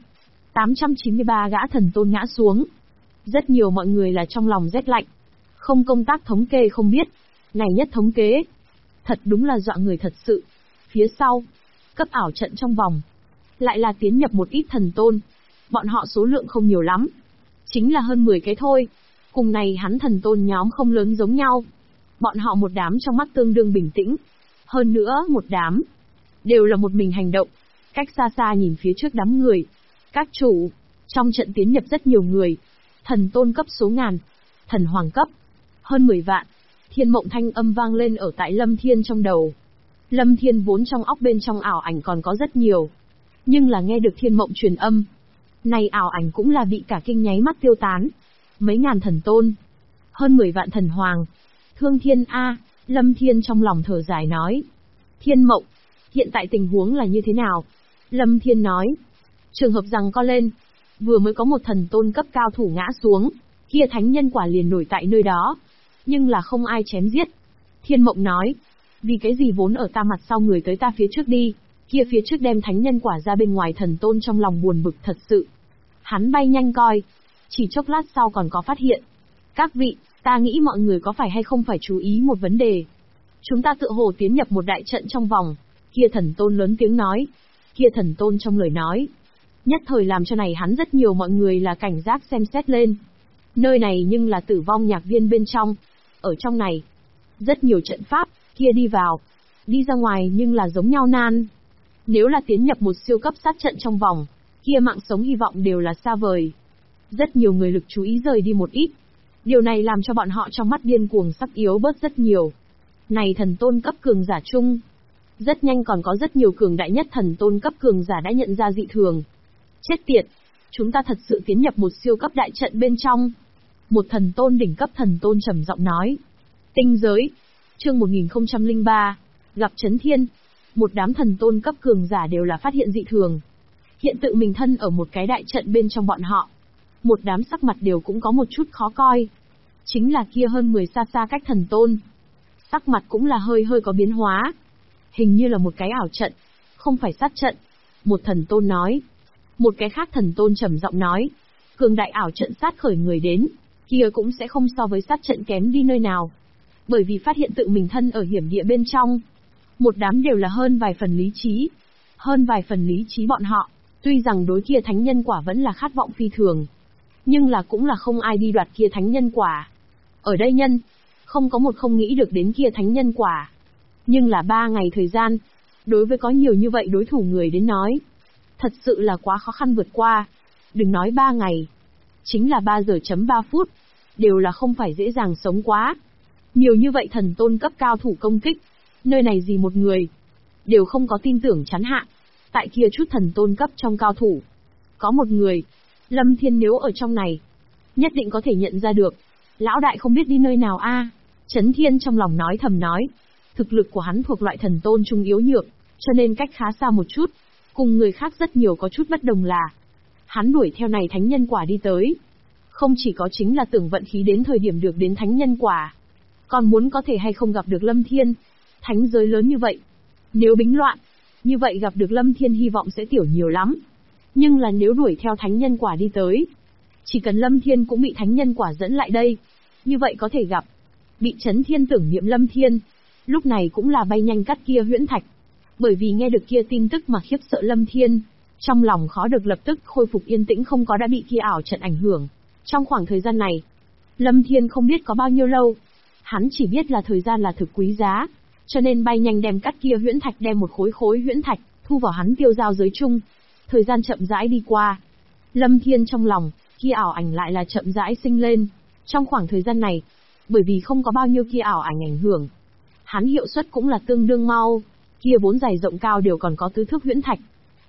893 gã thần tôn ngã xuống. Rất nhiều mọi người là trong lòng rét lạnh. Không công tác thống kê không biết. Này nhất thống kế. Thật đúng là dọa người thật sự. Phía sau, cấp ảo trận trong vòng. Lại là tiến nhập một ít thần tôn. Bọn họ số lượng không nhiều lắm. Chính là hơn 10 cái thôi. Cùng này hắn thần tôn nhóm không lớn giống nhau. Bọn họ một đám trong mắt tương đương bình tĩnh. Hơn nữa một đám. Đều là một mình hành động. Cách xa xa nhìn phía trước đám người. Các chủ. Trong trận tiến nhập rất nhiều người. Thần tôn cấp số ngàn. Thần hoàng cấp. Hơn 10 vạn. Thiên mộng thanh âm vang lên ở tại Lâm Thiên trong đầu. Lâm Thiên vốn trong óc bên trong ảo ảnh còn có rất nhiều. Nhưng là nghe được thiên mộng truyền âm. Này ảo ảnh cũng là bị cả kinh nháy mắt tiêu tán. Mấy ngàn thần tôn. Hơn 10 vạn thần hoàng. Thương thiên A, Lâm Thiên trong lòng thở dài nói. Thiên mộng, hiện tại tình huống là như thế nào? Lâm Thiên nói. Trường hợp rằng co lên. Vừa mới có một thần tôn cấp cao thủ ngã xuống. Kia thánh nhân quả liền nổi tại nơi đó. Nhưng là không ai chém giết. Thiên mộng nói. Vì cái gì vốn ở ta mặt sau người tới ta phía trước đi. Kia phía trước đem thánh nhân quả ra bên ngoài thần tôn trong lòng buồn bực thật sự. Hắn bay nhanh coi. Chỉ chốc lát sau còn có phát hiện. Các vị, ta nghĩ mọi người có phải hay không phải chú ý một vấn đề. Chúng ta tựa hồ tiến nhập một đại trận trong vòng. Kia thần tôn lớn tiếng nói. Kia thần tôn trong lời nói. Nhất thời làm cho này hắn rất nhiều mọi người là cảnh giác xem xét lên. Nơi này nhưng là tử vong nhạc viên bên trong. Ở trong này, rất nhiều trận pháp, kia đi vào. Đi ra ngoài nhưng là giống nhau nan. Nếu là tiến nhập một siêu cấp sát trận trong vòng, kia mạng sống hy vọng đều là xa vời. Rất nhiều người lực chú ý rời đi một ít. Điều này làm cho bọn họ trong mắt điên cuồng sắc yếu bớt rất nhiều. Này thần tôn cấp cường giả chung. Rất nhanh còn có rất nhiều cường đại nhất thần tôn cấp cường giả đã nhận ra dị thường. Chết tiệt! Chúng ta thật sự tiến nhập một siêu cấp đại trận bên trong. Một thần tôn đỉnh cấp thần tôn trầm giọng nói. Tinh giới. Chương 1003. Gặp Chấn Thiên. Một đám thần tôn cấp cường giả đều là phát hiện dị thường. Hiện tự mình thân ở một cái đại trận bên trong bọn họ. Một đám sắc mặt đều cũng có một chút khó coi. Chính là kia hơn 10 xa xa cách thần tôn. Sắc mặt cũng là hơi hơi có biến hóa. Hình như là một cái ảo trận, không phải sát trận. Một thần tôn nói. Một cái khác thần tôn trầm giọng nói. Cường đại ảo trận sát khởi người đến, kia cũng sẽ không so với sát trận kém đi nơi nào. Bởi vì phát hiện tự mình thân ở hiểm địa bên trong. Một đám đều là hơn vài phần lý trí. Hơn vài phần lý trí bọn họ, tuy rằng đối kia thánh nhân quả vẫn là khát vọng phi thường. Nhưng là cũng là không ai đi đoạt kia thánh nhân quả. Ở đây nhân, không có một không nghĩ được đến kia thánh nhân quả. Nhưng là 3 ngày thời gian, đối với có nhiều như vậy đối thủ người đến nói. Thật sự là quá khó khăn vượt qua. Đừng nói 3 ngày. Chính là 3 giờ chấm 3 phút. Đều là không phải dễ dàng sống quá. Nhiều như vậy thần tôn cấp cao thủ công kích. Nơi này gì một người. Đều không có tin tưởng chắn hạ. Tại kia chút thần tôn cấp trong cao thủ. Có một người. Lâm Thiên nếu ở trong này. Nhất định có thể nhận ra được. Lão đại không biết đi nơi nào a. Chấn Thiên trong lòng nói thầm nói. Thực lực của hắn thuộc loại thần tôn trung yếu nhược. Cho nên cách khá xa một chút. Cùng người khác rất nhiều có chút bất đồng là. Hắn đuổi theo này thánh nhân quả đi tới. Không chỉ có chính là tưởng vận khí đến thời điểm được đến thánh nhân quả. Còn muốn có thể hay không gặp được Lâm Thiên. Thánh giới lớn như vậy. Nếu bính loạn, như vậy gặp được Lâm Thiên hy vọng sẽ tiểu nhiều lắm. Nhưng là nếu đuổi theo thánh nhân quả đi tới. Chỉ cần Lâm Thiên cũng bị thánh nhân quả dẫn lại đây. Như vậy có thể gặp. Bị Chấn Thiên tưởng niệm Lâm Thiên. Lúc này cũng là bay nhanh cắt kia huyễn thạch. Bởi vì nghe được kia tin tức mà khiếp sợ Lâm Thiên. Trong lòng khó được lập tức khôi phục yên tĩnh không có đã bị kia ảo trận ảnh hưởng. Trong khoảng thời gian này, Lâm Thiên không biết có bao nhiêu lâu. Hắn chỉ biết là thời gian là thực quý giá. Cho nên bay nhanh đem cắt kia huyễn thạch đem một khối huyễn thạch, thu vào hắn tiêu giao giới chung. Thời gian chậm rãi đi qua. Lâm Thiên trong lòng, kia ảo ảnh lại là chậm rãi sinh lên. Trong khoảng thời gian này, bởi vì không có bao nhiêu kia ảo ảnh ảnh hưởng. Hắn hiệu suất cũng là tương đương mau. Kia 4 dày rộng cao đều còn có tứ thước huyễn thạch.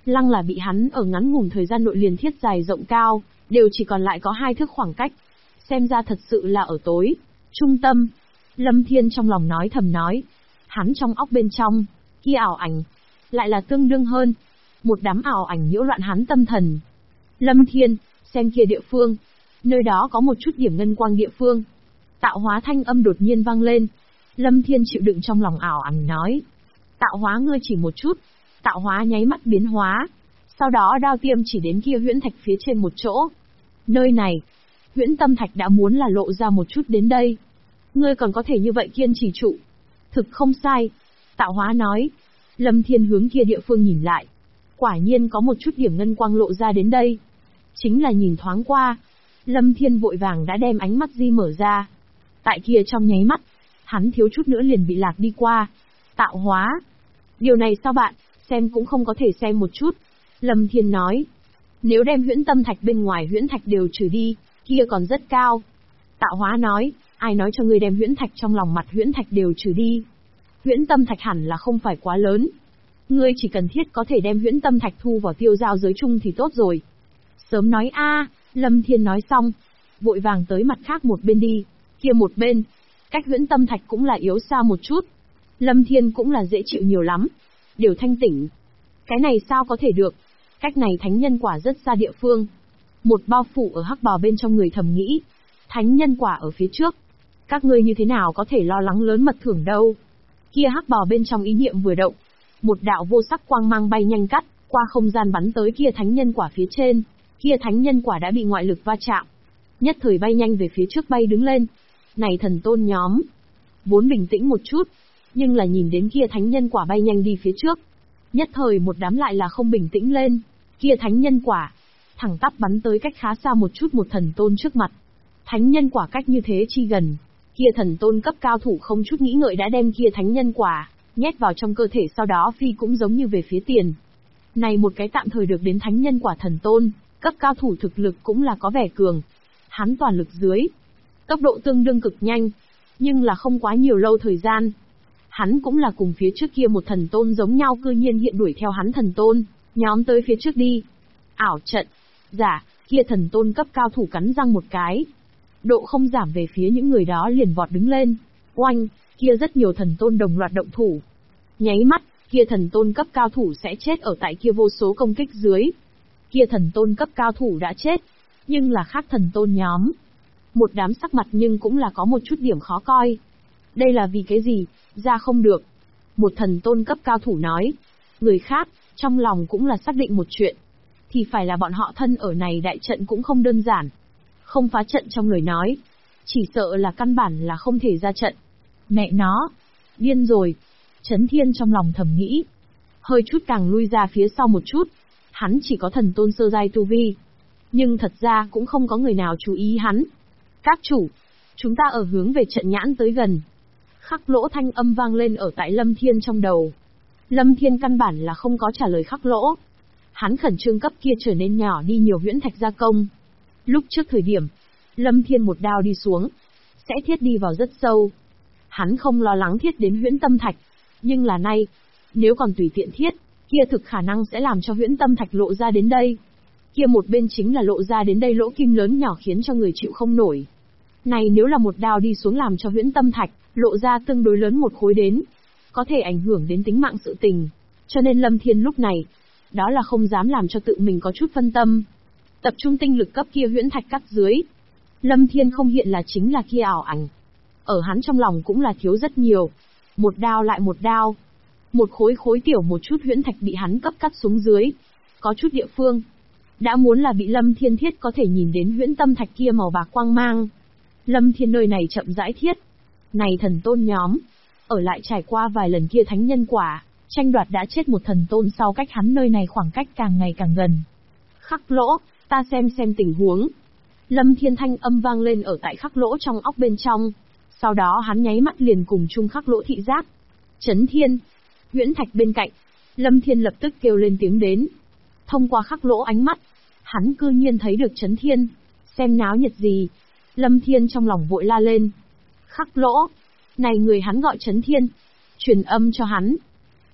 Lăng là bị hắn ở ngắn ngủn thời gian nội liền thiết dài rộng cao, đều chỉ còn lại có 2 thước khoảng cách. Xem ra thật sự là ở tối trung tâm. Lâm Thiên trong lòng nói thầm nói. Hắn trong óc bên trong, kia ảo ảnh, lại là tương đương hơn. Một đám ảo ảnh nhiễu loạn hắn tâm thần. Lâm Thiên, xem kia địa phương. Nơi đó có một chút điểm ngân quang địa phương. Tạo hóa thanh âm đột nhiên vang lên. Lâm Thiên chịu đựng trong lòng ảo ảnh nói. Tạo hóa ngươi chỉ một chút. Tạo hóa nháy mắt biến hóa. Sau đó đao tiêm chỉ đến kia huyễn thạch phía trên một chỗ. Nơi này, huyễn tâm thạch đã muốn là lộ ra một chút đến đây. Ngươi còn có thể như vậy kiên trì trụ. Thực không sai. Tạo hóa nói. Lâm Thiên hướng kia địa phương nhìn lại. Quả nhiên có một chút điểm ngân quang lộ ra đến đây. Chính là nhìn thoáng qua. Lâm Thiên vội vàng đã đem ánh mắt di mở ra. Tại kia trong nháy mắt, hắn thiếu chút nữa liền bị lạc đi qua. Tạo hóa. Điều này sao bạn, xem cũng không có thể xem một chút. Lâm Thiên nói. Nếu đem huyễn tâm thạch bên ngoài huyễn thạch đều trừ đi, kia còn rất cao. Tạo hóa nói, ai nói cho ngươi đem huyễn thạch trong lòng mặt huyễn thạch đều trừ đi. Huyễn tâm thạch hẳn là không phải quá lớn. Ngươi chỉ cần thiết có thể đem huyễn tâm thạch thu vào tiêu giao giới chung thì tốt rồi. Sớm nói a. Lâm Thiên nói xong, vội vàng tới mặt khác một bên đi. Kia một bên, cách huyễn tâm thạch cũng là yếu xa một chút. Lâm Thiên cũng là dễ chịu nhiều lắm. Đều thanh tỉnh. Cái này sao có thể được? Cách này thánh nhân quả rất xa địa phương. Một bao phủ ở hắc bào bên trong người thầm nghĩ. Thánh nhân quả ở phía trước. Các ngươi như thế nào có thể lo lắng lớn mật thưởng đâu? Kia hắc bào bên trong ý niệm vừa động. Một đạo vô sắc quang mang bay nhanh cắt, qua không gian bắn tới kia thánh nhân quả phía trên. Kia thánh nhân quả đã bị ngoại lực va chạm. Nhất thời bay nhanh về phía trước bay đứng lên. Này thần tôn nhóm. Vốn bình tĩnh một chút. Nhưng là nhìn đến kia thánh nhân quả bay nhanh đi phía trước. Nhất thời một đám lại là không bình tĩnh lên. Kia thánh nhân quả. Thẳng tắp bắn tới cách khá xa một chút một thần tôn trước mặt. Thánh nhân quả cách như thế chi gần. Kia thần tôn cấp cao thủ không chút nghĩ ngợi đã đem kia thánh nhân quả nhét vào trong cơ thể, sau đó phi cũng giống như về phía tiền. Này một cái tạm thời được đến thánh nhân quả thần tôn, cấp cao thủ thực lực cũng là có vẻ cường. Hắn toàn lực dưới. Tốc độ tương đương cực nhanh. Nhưng là không quá nhiều lâu thời gian. Hắn cũng là cùng phía trước kia một thần tôn giống nhau cư nhiên hiện đuổi theo hắn thần tôn, nhóm tới phía trước đi. Ảo trận. Giả, kia thần tôn cấp cao thủ cắn răng một cái. Độ không giảm về phía những người đó liền vọt đứng lên. Oanh, kia rất nhiều thần tôn đồng loạt động thủ. Nháy mắt, kia thần tôn cấp cao thủ sẽ chết ở tại kia vô số công kích dưới. Kia thần tôn cấp cao thủ đã chết, nhưng là khác thần tôn nhóm. Một đám sắc mặt nhưng cũng là có một chút điểm khó coi. Đây là vì cái gì, ra không được. Một thần tôn cấp cao thủ nói. Người khác, trong lòng cũng là xác định một chuyện. Thì phải là bọn họ thân ở này đại trận cũng không đơn giản. Không phá trận trong lời nói. Chỉ sợ là căn bản là không thể ra trận. Mẹ nó. Điên rồi. Chấn Thiên trong lòng thầm nghĩ. Hơi chút càng lui ra phía sau một chút. Hắn chỉ có thần tôn sơ giai tu vi. Nhưng thật ra cũng không có người nào chú ý hắn. Các chủ. Chúng ta ở hướng về trận nhãn tới gần. Khắc lỗ thanh âm vang lên ở tại Lâm Thiên trong đầu. Lâm Thiên căn bản là không có trả lời khắc lỗ. Hắn khẩn trương cấp kia trở nên nhỏ đi nhiều huyễn thạch gia công. Lúc trước thời điểm, Lâm Thiên một đao đi xuống, sẽ thiết đi vào rất sâu. Hắn không lo lắng thiết đến huyễn tâm thạch, nhưng là nay, nếu còn tùy tiện thiết, kia thực khả năng sẽ làm cho huyễn tâm thạch lộ ra đến đây. Kia một bên chính là lộ ra đến đây lỗ kim lớn nhỏ khiến cho người chịu không nổi. Này nếu là một đao đi xuống làm cho huyễn tâm thạch lộ ra tương đối lớn một khối đến, có thể ảnh hưởng đến tính mạng sự tình. Cho nên Lâm Thiên lúc này, đó là không dám làm cho tự mình có chút phân tâm. Tập trung tinh lực cấp kia huyễn thạch cắt dưới. Lâm Thiên không hiện là chính là kia ảo ảnh. Ở hắn trong lòng cũng là thiếu rất nhiều. Một đao lại một đao. Một khối tiểu một chút huyễn thạch bị hắn cấp cắt xuống dưới. Có chút địa phương. Đã muốn là bị Lâm Thiên thiết có thể nhìn đến huyễn tâm thạch kia màu bạc quang mang. Lâm Thiên nơi này chậm rãi thiết. Này thần tôn nhóm. Ở lại trải qua vài lần kia thánh nhân quả. Tranh đoạt đã chết một thần tôn sau cách hắn nơi này khoảng cách càng ngày càng gần. Khắc lỗ, ta xem tình huống. Lâm Thiên thanh âm vang lên ở tại khắc lỗ trong óc bên trong. Sau đó hắn nháy mắt liền cùng chung khắc lỗ thị giác. Chấn Thiên. Huyễn thạch bên cạnh. Lâm Thiên lập tức kêu lên tiếng đến. Thông qua khắc lỗ ánh mắt, hắn cư nhiên thấy được Chấn Thiên. Xem náo nhiệt gì. Lâm Thiên trong lòng vội la lên. Khắc lỗ. Này người hắn gọi Chấn Thiên. Truyền âm cho hắn.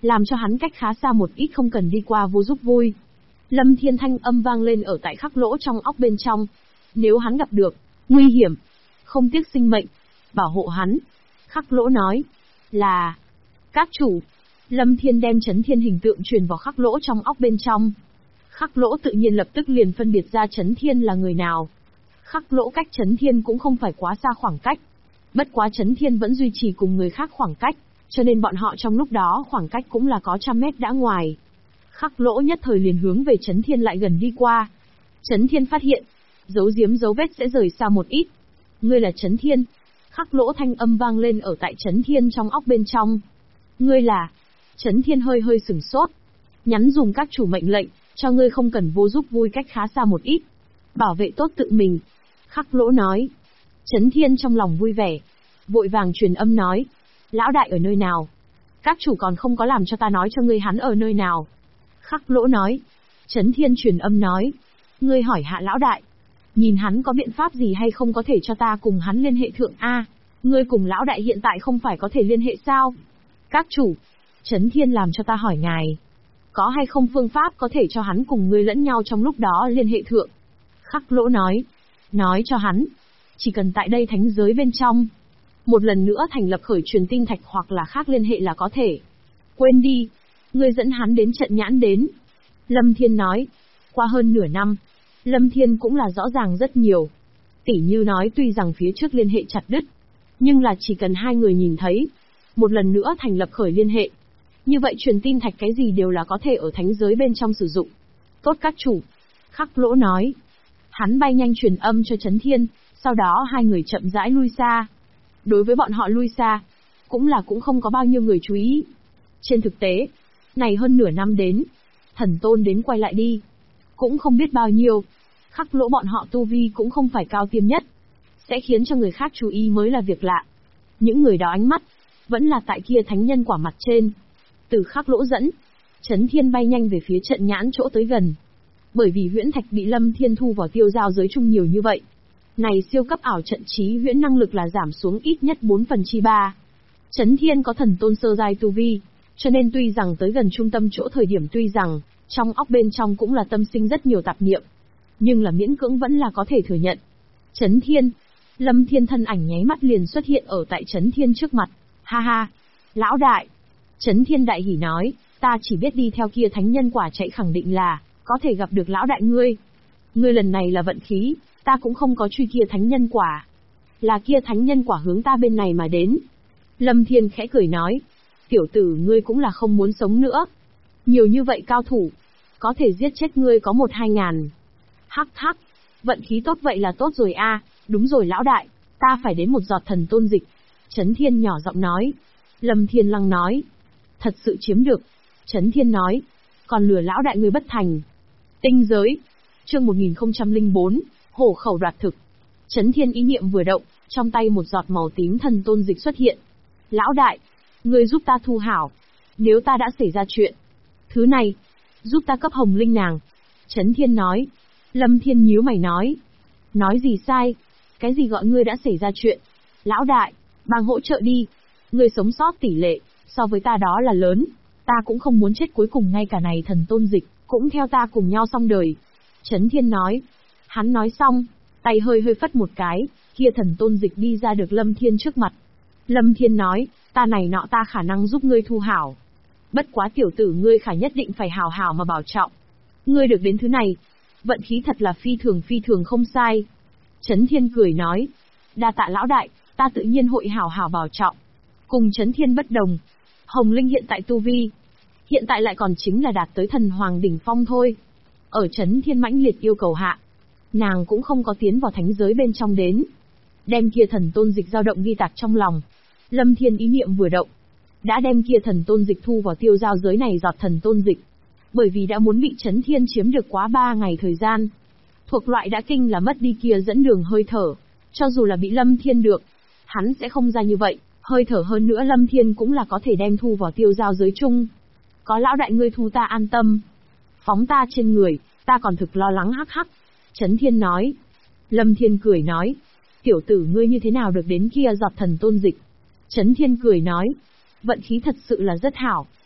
làm cho hắn cách khá xa một ít không cần đi qua vô giúp vui. Lâm Thiên thanh âm vang lên ở tại khắc lỗ trong óc bên trong. Nếu hắn gặp được nguy hiểm, không tiếc sinh mệnh, bảo hộ hắn. Khắc lỗ nói, là các chủ. Lâm Thiên đem Chấn Thiên hình tượng truyền vào khắc lỗ trong óc bên trong. Khắc lỗ tự nhiên lập tức liền phân biệt ra Chấn Thiên là người nào. Khắc lỗ cách Chấn Thiên cũng không phải quá xa khoảng cách. Bất quá Chấn Thiên vẫn duy trì cùng người khác khoảng cách, cho nên bọn họ trong lúc đó khoảng cách cũng là có trăm mét đã ngoài. Khắc lỗ nhất thời liền hướng về Chấn Thiên lại gần đi qua. Chấn Thiên phát hiện, giấu giếm dấu vết sẽ rời xa một ít. Ngươi là Chấn Thiên. Khắc lỗ thanh âm vang lên ở tại Chấn Thiên trong óc bên trong. Ngươi là... Chấn Thiên hơi hơi sửng sốt. Nhắn dùng các chủ mệnh lệnh, cho ngươi không cần vô giúp vui cách khá xa một ít. Bảo vệ tốt tự mình. Khắc lỗ nói. Chấn Thiên trong lòng vui vẻ. Vội vàng truyền âm nói. Lão đại ở nơi nào? Các chủ còn không có làm cho ta nói cho ngươi hắn ở nơi nào. Khắc lỗ nói. Chấn Thiên truyền âm nói. Ngươi hỏi hạ lão đại. Nhìn hắn có biện pháp gì hay không có thể cho ta cùng hắn liên hệ thượng A. Ngươi cùng lão đại hiện tại không phải có thể liên hệ sao? Các chủ. Chấn Thiên làm cho ta hỏi ngài. Có hay không phương pháp có thể cho hắn cùng ngươi lẫn nhau trong lúc đó liên hệ thượng? Khắc lỗ nói. Nói cho hắn. Chỉ cần tại đây thánh giới bên trong. Một lần nữa thành lập khởi truyền tin thạch hoặc là khác liên hệ là có thể. Quên đi. Ngươi dẫn hắn đến trận nhãn đến. Lâm Thiên nói. Qua hơn nửa năm. Lâm Thiên cũng là rõ ràng rất nhiều. Tỉ như nói tuy rằng phía trước liên hệ chặt đứt. Nhưng là chỉ cần hai người nhìn thấy. Một lần nữa thành lập khởi liên hệ. Như vậy truyền tin thạch cái gì đều là có thể ở thánh giới bên trong sử dụng. Tốt các chủ. Khắc lỗ nói. Hắn bay nhanh truyền âm cho Chấn Thiên, sau đó hai người chậm rãi lui xa. Đối với bọn họ lui xa, cũng không có bao nhiêu người chú ý. Trên thực tế, này hơn nửa năm đến, thần tôn đến quay lại đi. Cũng không biết bao nhiêu. Khắc lỗ bọn họ tu vi cũng không phải cao tiêm nhất. Sẽ khiến cho người khác chú ý mới là việc lạ. Những người đó ánh mắt, vẫn là tại kia thánh nhân quả mặt trên. Từ khắc lỗ dẫn, Chấn Thiên bay nhanh về phía trận nhãn chỗ tới gần. Bởi vì huyễn thạch bị Lâm Thiên thu vào tiêu giao giới chung nhiều như vậy. Này siêu cấp ảo trận trí huyễn năng lực là giảm xuống ít nhất 4/3. Chấn Thiên có thần tôn sơ giai tu vi, cho nên tuy rằng tới gần trung tâm chỗ thời điểm tuy rằng, trong óc bên trong cũng là tâm sinh rất nhiều tạp niệm. Nhưng là miễn cưỡng vẫn là có thể thừa nhận. Chấn Thiên, Lâm Thiên thân ảnh nháy mắt liền xuất hiện ở tại Chấn Thiên trước mặt. Ha ha, lão đại. Chấn Thiên đại hỉ nói, ta chỉ biết đi theo kia thánh nhân quả chạy khẳng định là, có thể gặp được lão đại ngươi. Ngươi lần này là vận khí, ta cũng không có truy kia thánh nhân quả. Là kia thánh nhân quả hướng ta bên này mà đến. Lâm Thiên khẽ cười nói, tiểu tử ngươi cũng là không muốn sống nữa. Nhiều như vậy cao thủ, có thể giết chết ngươi có 1-2 ngàn. Hắc hắc, vận khí tốt vậy là tốt rồi a. Đúng rồi lão đại, ta phải đến một giọt thần tôn dịch. Chấn Thiên nhỏ giọng nói. Lâm Thiên lăng nói, thật sự chiếm được. Chấn Thiên nói, còn lừa lão đại ngươi bất thành. Tinh giới, chương 1004, hổ khẩu đoạt thực. Chấn Thiên ý niệm vừa động, trong tay một giọt màu tím thần tôn dịch xuất hiện. Lão đại, ngươi giúp ta thu hảo. Nếu ta đã xảy ra chuyện, thứ này, giúp ta cấp hồng linh nàng. Chấn Thiên nói. Lâm Thiên nhíu mày nói. Nói gì sai? Cái gì gọi ngươi đã xảy ra chuyện? Lão đại, bằng hỗ trợ đi. Ngươi sống sót tỷ lệ, so với ta đó là lớn. Ta cũng không muốn chết cuối cùng ngay cả này thần tôn dịch, cũng theo ta cùng nhau xong đời. Chấn Thiên nói. Hắn nói xong, tay hơi hơi phất một cái, kia thần tôn dịch đi ra được Lâm Thiên trước mặt. Lâm Thiên nói, ta này nọ ta khả năng giúp ngươi thu hảo. Bất quá tiểu tử ngươi khả nhất định phải hảo hảo mà bảo trọng. Ngươi được đến thứ này, vận khí thật là phi thường không sai. Chấn Thiên cười nói, đa tạ lão đại, ta tự nhiên hội hảo hảo bảo trọng. Cùng Chấn Thiên bất đồng, Hồng Linh hiện tại tu vi, hiện tại lại còn chính là đạt tới thần hoàng đỉnh phong thôi. Ở Chấn Thiên mãnh liệt yêu cầu hạ, nàng cũng không có tiến vào thánh giới bên trong đến. Đem kia thần tôn dịch dao động ghi tạc trong lòng. Lâm Thiên ý niệm vừa động, đã đem kia thần tôn dịch thu vào tiêu giao giới này giọt thần tôn dịch. Bởi vì đã muốn bị Chấn Thiên chiếm được quá 3 ngày thời gian. Thuộc loại đã kinh là mất đi kia dẫn đường hơi thở. Cho dù là bị Lâm Thiên được, hắn sẽ không ra như vậy. Hơi thở hơn nữa Lâm Thiên cũng là có thể đem thu vào tiêu giao giới chung. Có lão đại ngươi thu ta an tâm. Phóng ta trên người, ta còn thực lo lắng hắc hắc. Chấn Thiên nói. Lâm Thiên cười nói. Tiểu tử ngươi như thế nào được đến kia giọt thần tôn dịch? Chấn Thiên cười nói. Vận khí thật sự là rất hảo.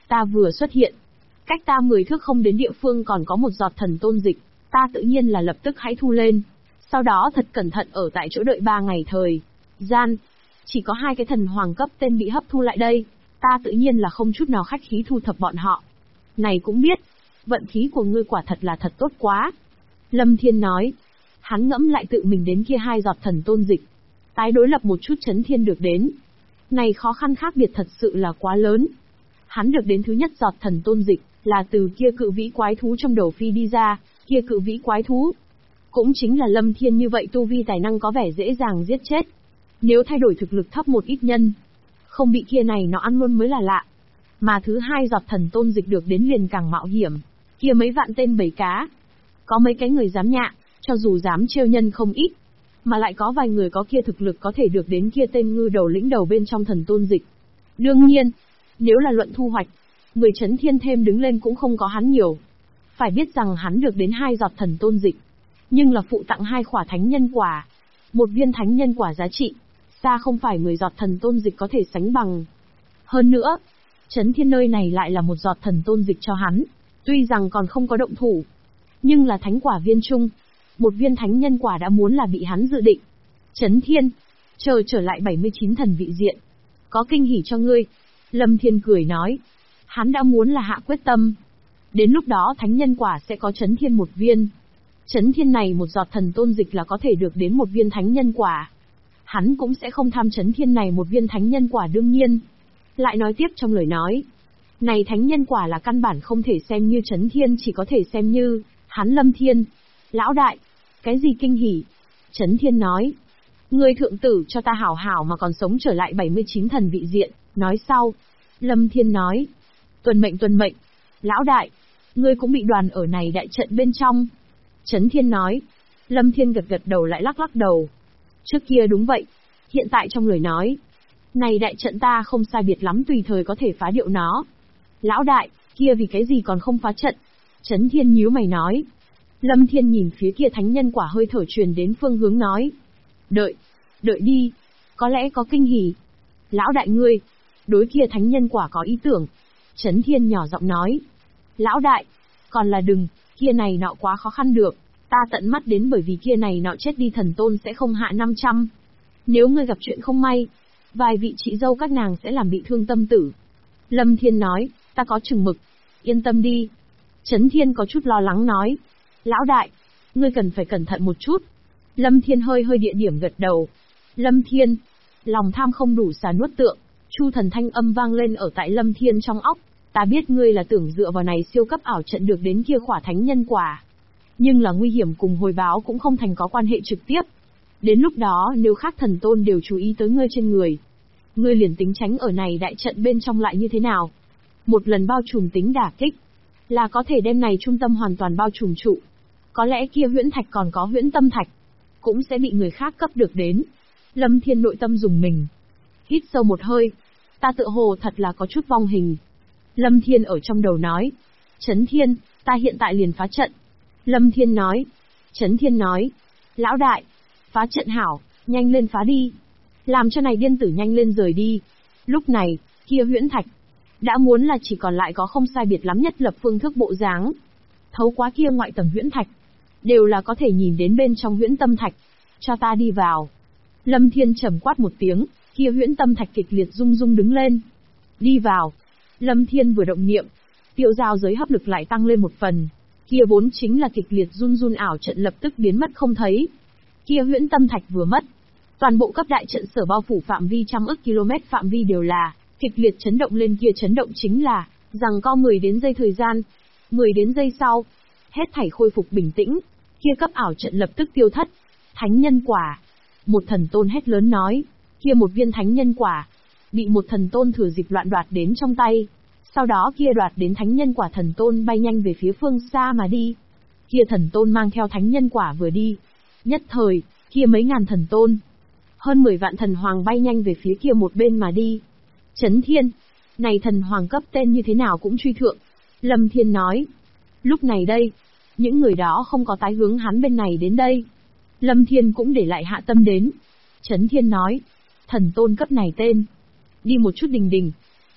Ta vừa xuất hiện, cách ta 10 thước không đến địa phương còn có một giọt thần tôn dịch, ta tự nhiên là lập tức hãy thu lên. Sau đó thật cẩn thận ở tại chỗ đợi 3 ngày thời gian. Chỉ có 2 cái thần hoàng cấp tên bị hấp thu lại đây, ta tự nhiên là không chút nào khách khí thu thập bọn họ. Này cũng biết, vận khí của ngươi quả thật là thật tốt quá. Lâm Thiên nói, hắn ngẫm lại tự mình đến kia 2 giọt thần tôn dịch. Tái đối lập một chút Chấn Thiên được đến. Này khó khăn khác biệt thật sự là quá lớn. Hắn được đến thứ nhất giọt thần tôn dịch, là từ kia cự vĩ quái thú trong đầu phi đi ra, kia cự vĩ quái thú. Cũng chính là Lâm Thiên như vậy tu vi tài năng có vẻ dễ dàng giết chết. Nếu thay đổi thực lực thấp một ít nhân, không bị kia này nó ăn luôn mới là lạ. Mà thứ 2 giọt thần tôn dịch được đến liền càng mạo hiểm, kia mấy vạn tên bầy cá. Có mấy cái người dám nhạ, cho dù dám trêu nhân không ít, mà lại có vài người có kia thực lực có thể được đến kia tên ngư đầu lĩnh đầu bên trong thần tôn dịch. Đương nhiên, nếu là luận thu hoạch, người Chấn Thiên thêm đứng lên cũng không có hắn nhiều. Phải biết rằng hắn được đến 2 giọt thần tôn dịch, nhưng là phụ tặng 2 khỏa thánh nhân quả. Một viên thánh nhân quả giá trị, xa không phải 10 giọt thần tôn dịch có thể sánh bằng. Hơn nữa, Chấn Thiên nơi này lại là một giọt thần tôn dịch cho hắn, tuy rằng còn không có động thủ, nhưng là thánh quả viên trung, một viên thánh nhân quả đã muốn là bị hắn dự định. Chấn Thiên, chờ trở lại 79 thần vị diện, có kinh hỉ cho ngươi. Lâm Thiên cười nói, hắn đã muốn là hạ quyết tâm. Đến lúc đó thánh nhân quả sẽ có Chấn Thiên một viên. Chấn Thiên này một giọt thần tôn dịch là có thể được đến một viên thánh nhân quả. Hắn cũng sẽ không tham Chấn Thiên này một viên thánh nhân quả đương nhiên. Lại nói tiếp trong lời nói, này thánh nhân quả là căn bản không thể xem như Chấn Thiên, chỉ có thể xem như hắn Lâm Thiên. Lão đại, cái gì kinh hỉ? Chấn Thiên nói, ngươi thượng tử cho ta hảo hảo mà còn sống trở lại 79 thần vị diện. Nói sau, Lâm Thiên nói, tuân mệnh. Lão đại, ngươi cũng bị đoàn ở này đại trận bên trong. Chấn Thiên nói, Lâm Thiên gật đầu lại lắc đầu. Trước kia đúng vậy, hiện tại trong lời nói, này đại trận ta không sai biệt lắm tùy thời có thể phá điệu nó. Lão đại, kia vì cái gì còn không phá trận? Chấn Thiên nhíu mày nói. Lâm Thiên nhìn phía kia thánh nhân quả hơi thở truyền đến phương hướng nói. Đợi đi, có lẽ có kinh hỉ. Lão đại ngươi, đối kia thánh nhân quả có ý tưởng. Chấn Thiên nhỏ giọng nói. Lão đại, còn là đừng, kia này nọ quá khó khăn được. Ta tận mắt đến bởi vì kia này nọ chết đi thần tôn sẽ không hạ 500. Nếu ngươi gặp chuyện không may, vài vị chị dâu các nàng sẽ làm bị thương tâm tử. Lâm Thiên nói, ta có chừng mực, yên tâm đi. Chấn Thiên có chút lo lắng nói. Lão đại, ngươi cần phải cẩn thận một chút. Lâm Thiên hơi địa điểm gật đầu. Lâm Thiên, lòng tham không đủ xà nuốt tượng. Chu thần thanh âm vang lên ở tại Lâm Thiên trong óc. Ta biết ngươi là tưởng dựa vào này siêu cấp ảo trận được đến kia khỏa thánh nhân quả. Nhưng là nguy hiểm cùng hồi báo cũng không thành có quan hệ trực tiếp. Đến lúc đó nếu khác thần tôn đều chú ý tới ngươi trên người, ngươi liền tính tránh ở này đại trận bên trong lại như thế nào? Một lần bao trùm tính đả kích, là có thể đem này trung tâm hoàn toàn bao trùm trụ. Có lẽ kia huyễn thạch còn có huyễn tâm thạch, cũng sẽ bị người khác cấp được đến. Lâm Thiên nội tâm dùng mình. Hít sâu một hơi, ta tựa hồ thật là có chút vong hình. Lâm Thiên ở trong đầu nói. Chấn Thiên, ta hiện tại liền phá trận. Lâm Thiên nói. Chấn Thiên nói. Lão đại, phá trận hảo, nhanh lên phá đi. Làm cho này điên tử nhanh lên rời đi. Lúc này, kia huyễn thạch, đã muốn là chỉ còn lại có không sai biệt lắm nhất lập phương thức bộ dáng. Thấu quá kia ngoại tầng huyễn thạch, đều là có thể nhìn đến bên trong huyễn tâm thạch. Cho ta đi vào. Lâm Thiên trầm quát một tiếng, kia huyễn tâm thạch kịch liệt rung đứng lên. Đi vào. Lâm Thiên vừa động niệm, tiêu giao giới hấp lực lại tăng lên một phần. Kia vốn chính là kịch liệt run ảo trận lập tức biến mất không thấy. Kia huyễn tâm thạch vừa mất, toàn bộ cấp đại trận sở bao phủ phạm vi trăm ức km phạm vi đều là kịch liệt chấn động lên, kia chấn động chính là giằng co 10 đến giây thời gian. 10 đến giây sau, hết thảy khôi phục bình tĩnh, kia cấp ảo trận lập tức tiêu thất. Thánh nhân quả. Một thần tôn hét lớn nói, kia một viên thánh nhân quả bị một thần tôn thừa dịp loạn đoạt đến trong tay. Sau đó kia đoạt đến thánh nhân quả thần tôn bay nhanh về phía phương xa mà đi. Kia thần tôn mang theo thánh nhân quả vừa đi, nhất thời, kia mấy ngàn thần tôn, hơn 10 vạn thần hoàng bay nhanh về phía kia một bên mà đi. Chấn Thiên, này thần hoàng cấp tên như thế nào cũng truy thượng. Lâm Thiên nói. Lúc này đây, những người đó không có tái hướng hắn bên này đến đây. Lâm Thiên cũng để lại hạ tâm đến. Chấn Thiên nói. Thần tôn cấp này tên. Đi một chút đình.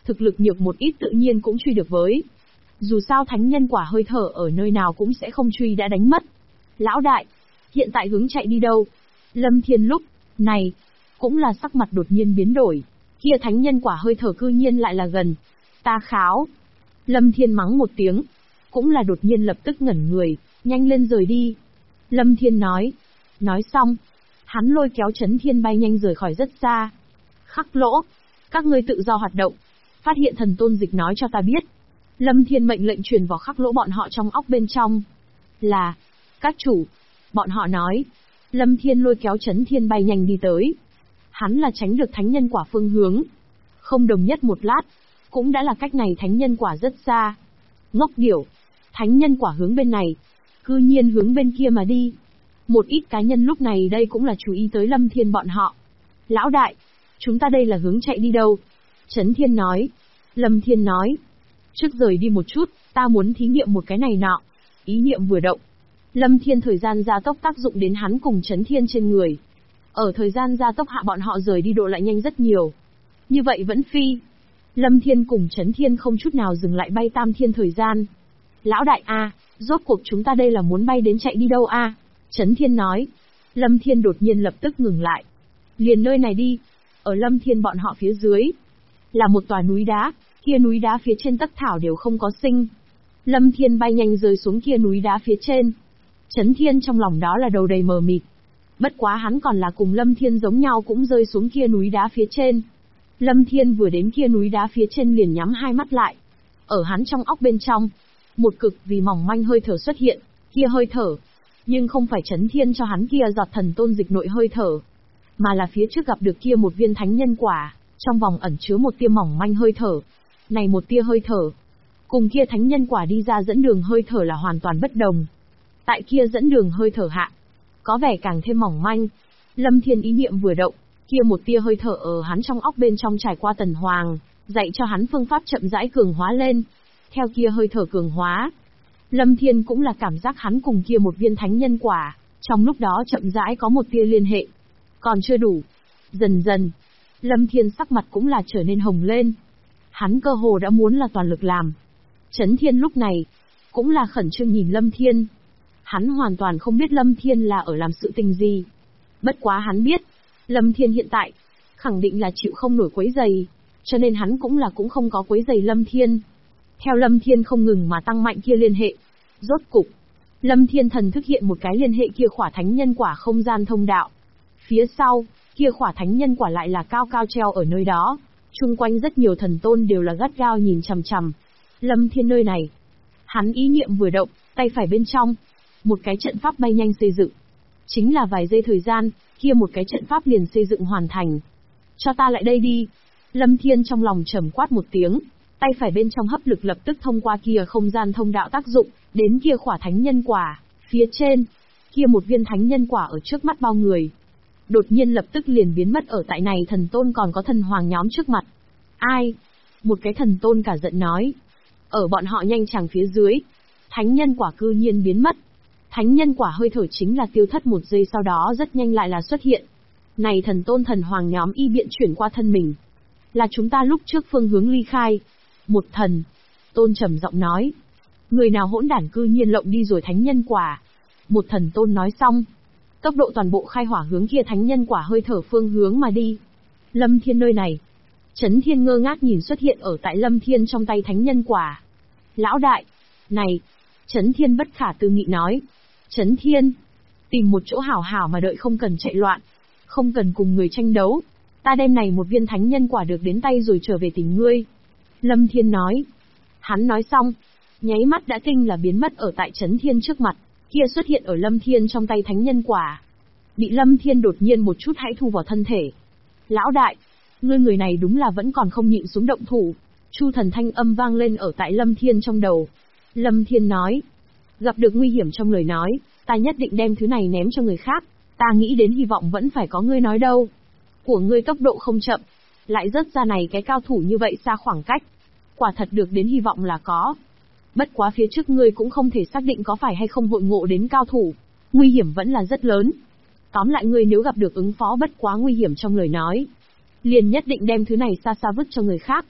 thực lực nhược một ít tự nhiên cũng truy được với. Dù sao thánh nhân quả hơi thở ở nơi nào cũng sẽ không truy đã đánh mất. Lão đại, hiện tại hướng chạy đi đâu? Lâm Thiên lúc này cũng là sắc mặt đột nhiên biến đổi. Kia thánh nhân quả hơi thở cư nhiên lại là gần. Ta kháo. Lâm Thiên mắng một tiếng, cũng là đột nhiên lập tức ngẩn người, nhanh lên rời đi. Lâm Thiên nói. Nói xong, hắn lôi kéo Chấn Thiên bay nhanh rời khỏi rất xa. Khắc Lỗ, các ngươi tự do hoạt động. Phát hiện thần tôn dịch nói cho ta biết. Lâm Thiên mệnh lệnh truyền vào Khắc Lỗ bọn họ trong óc bên trong. Là, các chủ. Bọn họ nói. Lâm Thiên lôi kéo Chấn Thiên bay nhanh đi tới. Hắn là tránh được thánh nhân quả phương hướng. Không đồng nhất một lát, cũng đã là cách này thánh nhân quả rất xa. Ngốc điểu, thánh nhân quả hướng bên này, cư nhiên hướng bên kia mà đi. Một ít cá nhân lúc này đây cũng là chú ý tới Lâm Thiên bọn họ. Lão đại, chúng ta đây là hướng chạy đi đâu? Chấn Thiên nói. Lâm Thiên nói. Trước rời đi một chút, ta muốn thí nghiệm một cái này nọ. Ý niệm vừa động. Lâm Thiên thời gian gia tốc tác dụng đến hắn cùng Chấn Thiên trên người. Ở thời gian gia tốc hạ bọn họ rời đi độ lại nhanh rất nhiều. Như vậy vẫn phi. Lâm Thiên cùng Chấn Thiên không chút nào dừng lại bay tam thiên thời gian. Lão đại a, rốt cuộc chúng ta đây là muốn bay đến chạy đi đâu a? Chấn Thiên nói. Lâm Thiên đột nhiên lập tức ngừng lại. Liền nơi này đi. Ở Lâm Thiên bọn họ phía dưới là một tòa núi đá, kia núi đá phía trên tất thảo đều không có sinh. Lâm Thiên bay nhanh rơi xuống kia núi đá phía trên. Chấn Thiên trong lòng đó là đầu đầy mờ mịt. Bất quá hắn còn là cùng Lâm Thiên giống nhau cũng rơi xuống kia núi đá phía trên. Lâm Thiên vừa đến kia núi đá phía trên liền nhắm hai mắt lại. Ở hắn trong óc bên trong, một cực vì mỏng manh hơi thở xuất hiện, kia hơi thở. Nhưng không phải Chấn Thiên cho hắn kia giọt thần tôn dịch nội hơi thở, mà là phía trước gặp được kia một viên thánh nhân quả, trong vòng ẩn chứa một tia mỏng manh hơi thở. Này một tia hơi thở, cùng kia thánh nhân quả đi ra dẫn đường hơi thở là hoàn toàn bất đồng. Tại kia dẫn đường hơi thở hạ, có vẻ càng thêm mỏng manh. Lâm Thiên ý niệm vừa động, kia một tia hơi thở ở hắn trong óc bên trong trải qua tần hoàng, dạy cho hắn phương pháp chậm rãi cường hóa lên. Theo kia hơi thở cường hóa, Lâm Thiên cũng là cảm giác hắn cùng kia một viên thánh nhân quả, trong lúc đó chậm rãi có một tia liên hệ. Còn chưa đủ. Dần dần, Lâm Thiên sắc mặt cũng là trở nên hồng lên. Hắn cơ hồ đã muốn là toàn lực làm. Chấn Thiên lúc này, cũng là khẩn trương nhìn Lâm Thiên. Hắn hoàn toàn không biết Lâm Thiên là ở làm sự tình gì. Bất quá hắn biết, Lâm Thiên hiện tại, khẳng định là chịu không nổi quấy giày, cho nên hắn cũng không có quấy giày Lâm Thiên. Theo Lâm Thiên không ngừng mà tăng mạnh kia liên hệ. Rốt cục, Lâm Thiên thần thức hiện một cái liên hệ kia khỏa thánh nhân quả không gian thông đạo. Phía sau, kia khỏa thánh nhân quả lại là cao cao treo ở nơi đó. Chung quanh rất nhiều thần tôn đều là gắt gao nhìn chằm chằm Lâm Thiên nơi này. Hắn ý niệm vừa động, tay phải bên trong, một cái trận pháp bay nhanh xây dựng. Chính là vài giây thời gian, kia một cái trận pháp liền xây dựng hoàn thành. Cho ta lại đây đi. Lâm Thiên trong lòng trầm quát một tiếng, tay phải bên trong hấp lực lập tức thông qua kia không gian thông đạo tác dụng, đến kia khỏa thánh nhân quả, phía trên, kia một viên thánh nhân quả ở trước mắt bao người. Đột nhiên lập tức liền biến mất ở tại này thần tôn còn có thần hoàng nhóm trước mặt. Ai? Một cái thần tôn cả giận nói. Ở bọn họ nhanh chàng phía dưới, thánh nhân quả cư nhiên biến mất. Thánh nhân quả hơi thở chính là tiêu thất một giây sau đó rất nhanh lại là xuất hiện. Này thần tôn thần hoàng nhóm y biện chuyển qua thân mình. Là chúng ta lúc trước phương hướng ly khai. Một thần tôn trầm giọng nói. Người nào hỗn đản cư nhiên lộng đi rồi thánh nhân quả. Một thần tôn nói xong, tốc độ toàn bộ khai hỏa hướng kia thánh nhân quả hơi thở phương hướng mà đi. Lâm Thiên nơi này, Chấn Thiên ngơ ngác nhìn xuất hiện ở tại Lâm Thiên trong tay thánh nhân quả. Lão đại, này, Chấn Thiên bất khả tư nghị nói. Chấn Thiên, tìm một chỗ hảo hảo mà đợi, không cần chạy loạn, không cần cùng người tranh đấu. Ta đem này một viên thánh nhân quả được đến tay rồi trở về tìm ngươi. Lâm Thiên nói. Hắn nói xong, nháy mắt đã kinh là biến mất ở tại Chấn Thiên trước mặt, kia xuất hiện ở Lâm Thiên trong tay thánh nhân quả. Bị Lâm Thiên đột nhiên một chút hãy thu vào thân thể. Lão đại, ngươi người này đúng là vẫn còn không nhịn xuống động thủ. Chu thần thanh âm vang lên ở tại Lâm Thiên trong đầu. Lâm Thiên nói. Gặp được nguy hiểm trong lời nói, ta nhất định đem thứ này ném cho người khác. Ta nghĩ đến hy vọng vẫn phải có ngươi nói đâu. Của ngươi tốc độ không chậm, lại rớt ra này cái cao thủ như vậy xa khoảng cách. Quả thật được đến hy vọng là có. Bất quá phía trước ngươi cũng không thể xác định có phải hay không hội ngộ đến cao thủ. Nguy hiểm vẫn là rất lớn. Tóm lại ngươi nếu gặp được ứng phó bất quá nguy hiểm trong lời nói, liền nhất định đem thứ này xa xa vứt cho người khác.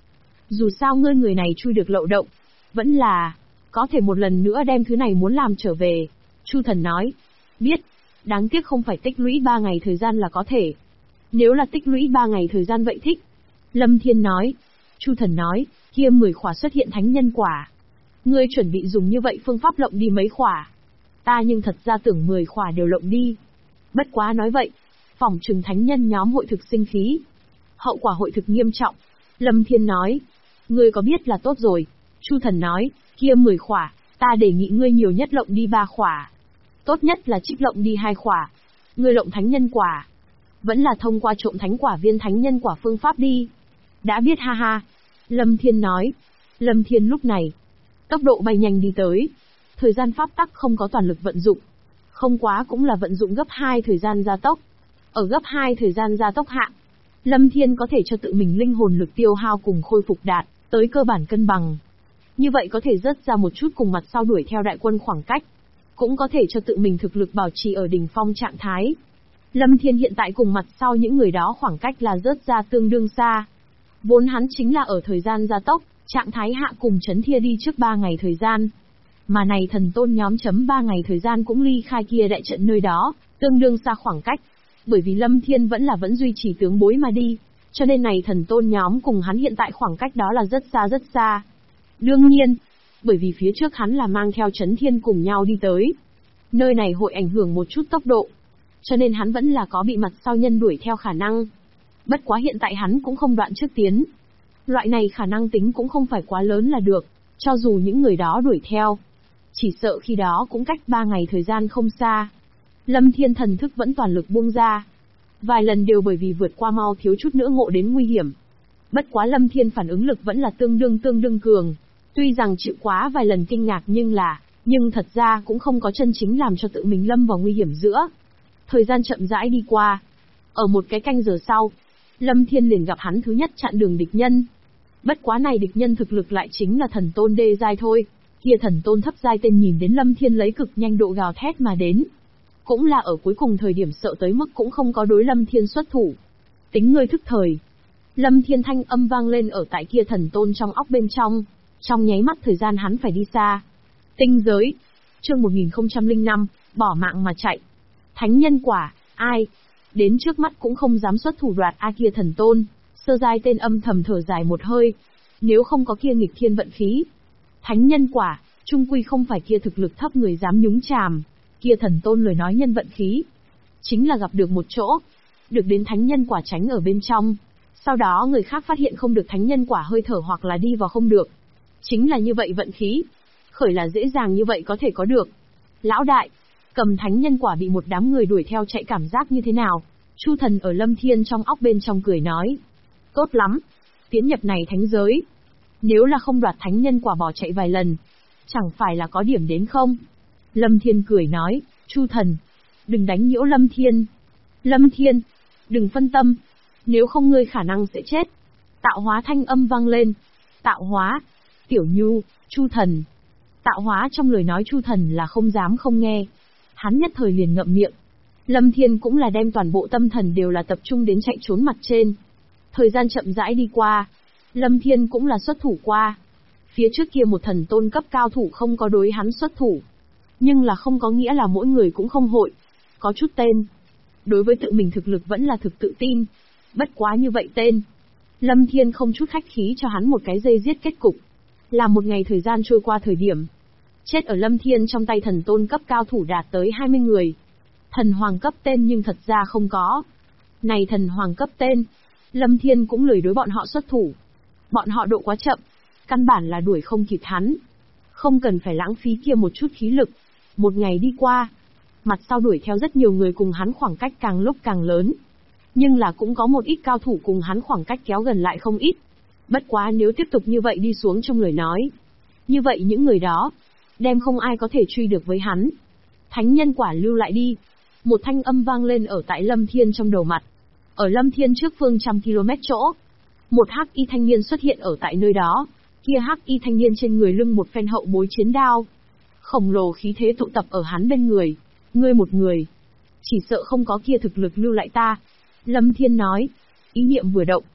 Dù sao ngươi người này chui được lậu động, vẫn là có thể một lần nữa đem thứ này muốn làm trở về. Chu Thần nói, biết, đáng tiếc không phải tích lũy 3 ngày thời gian là có thể. Nếu là tích lũy 3 ngày thời gian vậy thích. Lâm Thiên nói. Chu Thần nói, kia 10 khỏa xuất hiện thánh nhân quả. Ngươi chuẩn bị dùng như vậy phương pháp lộng đi mấy khỏa? Ta nhưng thật ra tưởng 10 khỏa đều lộng đi. Bất quá nói vậy, phỏng chừng thánh nhân nhóm hội thực sinh khí. Hậu quả hội thực nghiêm trọng. Lâm Thiên nói, ngươi có biết là tốt rồi. Chu Thần nói, kia 10 khỏa, ta đề nghị ngươi nhiều nhất lộng đi 3 khỏa. Tốt nhất là trích lộng đi 2 khỏa. Ngươi lộng thánh nhân quả. Vẫn là thông qua trộm thánh quả viên thánh nhân quả phương pháp đi. Đã biết ha ha. Lâm Thiên nói. Lâm Thiên lúc này, tốc độ bay nhanh đi tới. Thời gian pháp tắc không có toàn lực vận dụng. Không quá cũng là vận dụng gấp 2 thời gian gia tốc. Ở gấp 2 thời gian gia tốc hạ, Lâm Thiên có thể cho tự mình linh hồn lực tiêu hao cùng khôi phục đạt tới cơ bản cân bằng. Như vậy có thể rớt ra một chút cùng mặt sau đuổi theo đại quân khoảng cách. Cũng có thể cho tự mình thực lực bảo trì ở đỉnh phong trạng thái. Lâm Thiên hiện tại cùng mặt sau những người đó khoảng cách là rớt ra tương đương xa. Vốn hắn chính là ở thời gian gia tốc, trạng thái hạ cùng chấn thia đi trước 3 ngày thời gian. Mà này thần tôn nhóm chấm 3 ngày thời gian cũng ly khai kia đại trận nơi đó, tương đương xa khoảng cách. Bởi vì Lâm Thiên vẫn duy trì tướng bối mà đi, cho nên này thần tôn nhóm cùng hắn hiện tại khoảng cách đó là rất xa rất xa. Đương nhiên, bởi vì phía trước hắn là mang theo chấn thiên cùng nhau đi tới. Nơi này hội ảnh hưởng một chút tốc độ, cho nên hắn vẫn là có bị mặt sau nhân đuổi theo khả năng. Bất quá hiện tại hắn cũng không đoạn trước tiến. Loại này khả năng tính cũng không phải quá lớn là được, cho dù những người đó đuổi theo. Chỉ sợ khi đó cũng cách 3 ngày thời gian không xa. Lâm Thiên thần thức vẫn toàn lực buông ra. Vài lần đều bởi vì vượt qua mau thiếu chút nữa ngộ đến nguy hiểm. Bất quá Lâm Thiên phản ứng lực vẫn là tương đương cường. Tuy rằng chịu quá vài lần kinh ngạc nhưng thật ra cũng không có chân chính làm cho tự mình lâm vào nguy hiểm giữa. Thời gian chậm rãi đi qua. Ở một cái canh giờ sau, Lâm Thiên liền gặp hắn thứ nhất chặn đường địch nhân. Bất quá này địch nhân thực lực lại chính là thần tôn đê giai thôi. Kia thần tôn thấp giai tên nhìn đến Lâm Thiên lấy cực nhanh độ gào thét mà đến. Cũng là ở cuối cùng thời điểm sợ tới mức cũng không có đối Lâm Thiên xuất thủ. Tính ngươi thức thời. Lâm Thiên thanh âm vang lên ở tại kia thần tôn trong óc bên trong. Trong nháy mắt thời gian hắn phải đi xa. Tinh giới. Chương 1005, bỏ mạng mà chạy. Thánh nhân quả, ai? Đến trước mắt cũng không dám xuất thủ đoạt A kia thần tôn. Sơ giai tên âm thầm thở dài một hơi. Nếu không có kia nghịch thiên vận khí. Thánh nhân quả, trung quy không phải kia thực lực thấp người dám nhúng chàm. Kia thần tôn lời nói nhân vận khí. Chính là gặp được một chỗ. Được đến thánh nhân quả tránh ở bên trong. Sau đó người khác phát hiện không được thánh nhân quả hơi thở hoặc là đi vào không được. Chính là như vậy vận khí. Khởi là dễ dàng như vậy có thể có được. Lão đại, cầm thánh nhân quả bị một đám người đuổi theo chạy cảm giác như thế nào? Chu Thần ở Lâm Thiên trong óc bên trong cười nói. Tốt lắm. Tiến nhập này thánh giới. Nếu là không đoạt thánh nhân quả bỏ chạy vài lần. Chẳng phải là có điểm đến không? Lâm Thiên cười nói. Chu Thần, đừng đánh nhiễu Lâm Thiên. Lâm Thiên, đừng phân tâm. Nếu không ngươi khả năng sẽ chết. Tạo hóa thanh âm vang lên. Tạo hóa. Tiểu Nhu, Chu Thần. Tạo hóa trong lời nói Chu Thần là không dám không nghe. Hắn nhất thời liền ngậm miệng. Lâm Thiên cũng là đem toàn bộ tâm thần đều là tập trung đến chạy trốn mặt trên. Thời gian chậm rãi đi qua. Lâm Thiên cũng là xuất thủ qua. Phía trước kia một thần tôn cấp cao thủ không có đối hắn xuất thủ. Nhưng là không có nghĩa là mỗi người cũng không hội. Có chút tên. Đối với tự mình thực lực vẫn là thực tự tin. Bất quá như vậy tên. Lâm Thiên không chút khách khí cho hắn một cái dây giết kết cục. Là một ngày thời gian trôi qua thời điểm. Chết ở Lâm Thiên trong tay thần tôn cấp cao thủ đạt tới 20 người. Thần hoàng cấp tên nhưng thật ra không có. Này thần hoàng cấp tên. Lâm Thiên cũng lười đối bọn họ xuất thủ. Bọn họ độ quá chậm. Căn bản là đuổi không kịp hắn. Không cần phải lãng phí kia một chút khí lực. Một ngày đi qua. Mặt sau đuổi theo rất nhiều người cùng hắn khoảng cách càng lúc càng lớn. Nhưng là cũng có một ít cao thủ cùng hắn khoảng cách kéo gần lại không ít. Bất quá nếu tiếp tục như vậy đi xuống trong lời nói. Như vậy những người đó, đem không ai có thể truy được với hắn. Thánh nhân quả lưu lại đi. Một thanh âm vang lên ở tại Lâm Thiên trong đầu mặt. Ở Lâm Thiên trước phương 100 km chỗ. Một hắc y thanh niên xuất hiện ở tại nơi đó. Kia hắc y thanh niên trên người lưng một phen hậu bối chiến đao. Khổng lồ khí thế tụ tập ở hắn bên người. Ngươi một người. Chỉ sợ không có kia thực lực lưu lại ta. Lâm Thiên nói. Ý niệm vừa động.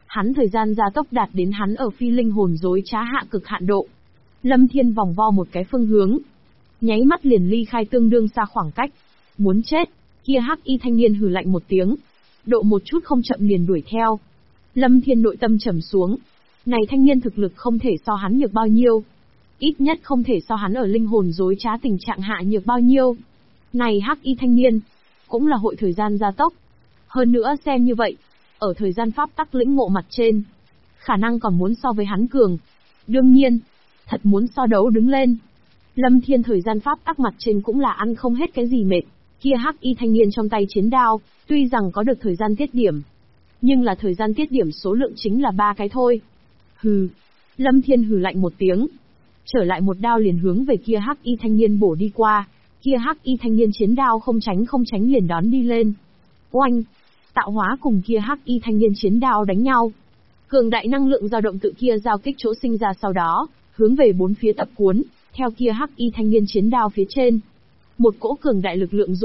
Hắn thời gian gia tốc đạt đến hắn ở phi linh hồn dối trá hạ cực hạn độ. Lâm Thiên vòng vo một cái phương hướng, nháy mắt liền ly khai tương đương xa khoảng cách. Muốn chết, kia hắc y thanh niên hừ lạnh một tiếng, độ một chút không chậm liền đuổi theo. Lâm Thiên nội tâm trầm xuống, này thanh niên thực lực không thể so hắn nhược bao nhiêu, ít nhất không thể so hắn ở linh hồn dối trá tình trạng hạ nhược bao nhiêu. Này hắc y thanh niên, cũng là hội thời gian gia tốc. Hơn nữa xem như vậy, ở thời gian pháp tắc lĩnh ngộ mặt trên, khả năng còn muốn so với hắn cường. Đương nhiên, thật muốn so đấu đứng lên, Lâm Thiên thời gian pháp tắc mặt trên cũng là ăn không hết cái gì mệt. Kia hắc y thanh niên trong tay chiến đao, tuy rằng có được thời gian tiết điểm, nhưng là thời gian tiết điểm số lượng chính là 3 cái thôi. Hừ, Lâm Thiên hừ lạnh một tiếng, trở lại một đao liền hướng về kia hắc y thanh niên bổ đi qua. Kia hắc y thanh niên chiến đao không tránh liền đón đi lên. Oanh, tạo hóa cùng kia hắc y thanh niên chiến đao đánh nhau. Cường đại năng lượng dao động tự kia giao kích chỗ sinh ra, sau đó hướng về bốn phía tập cuốn, theo kia hắc y thanh niên chiến đao phía trên. Một cỗ cường đại lực lượng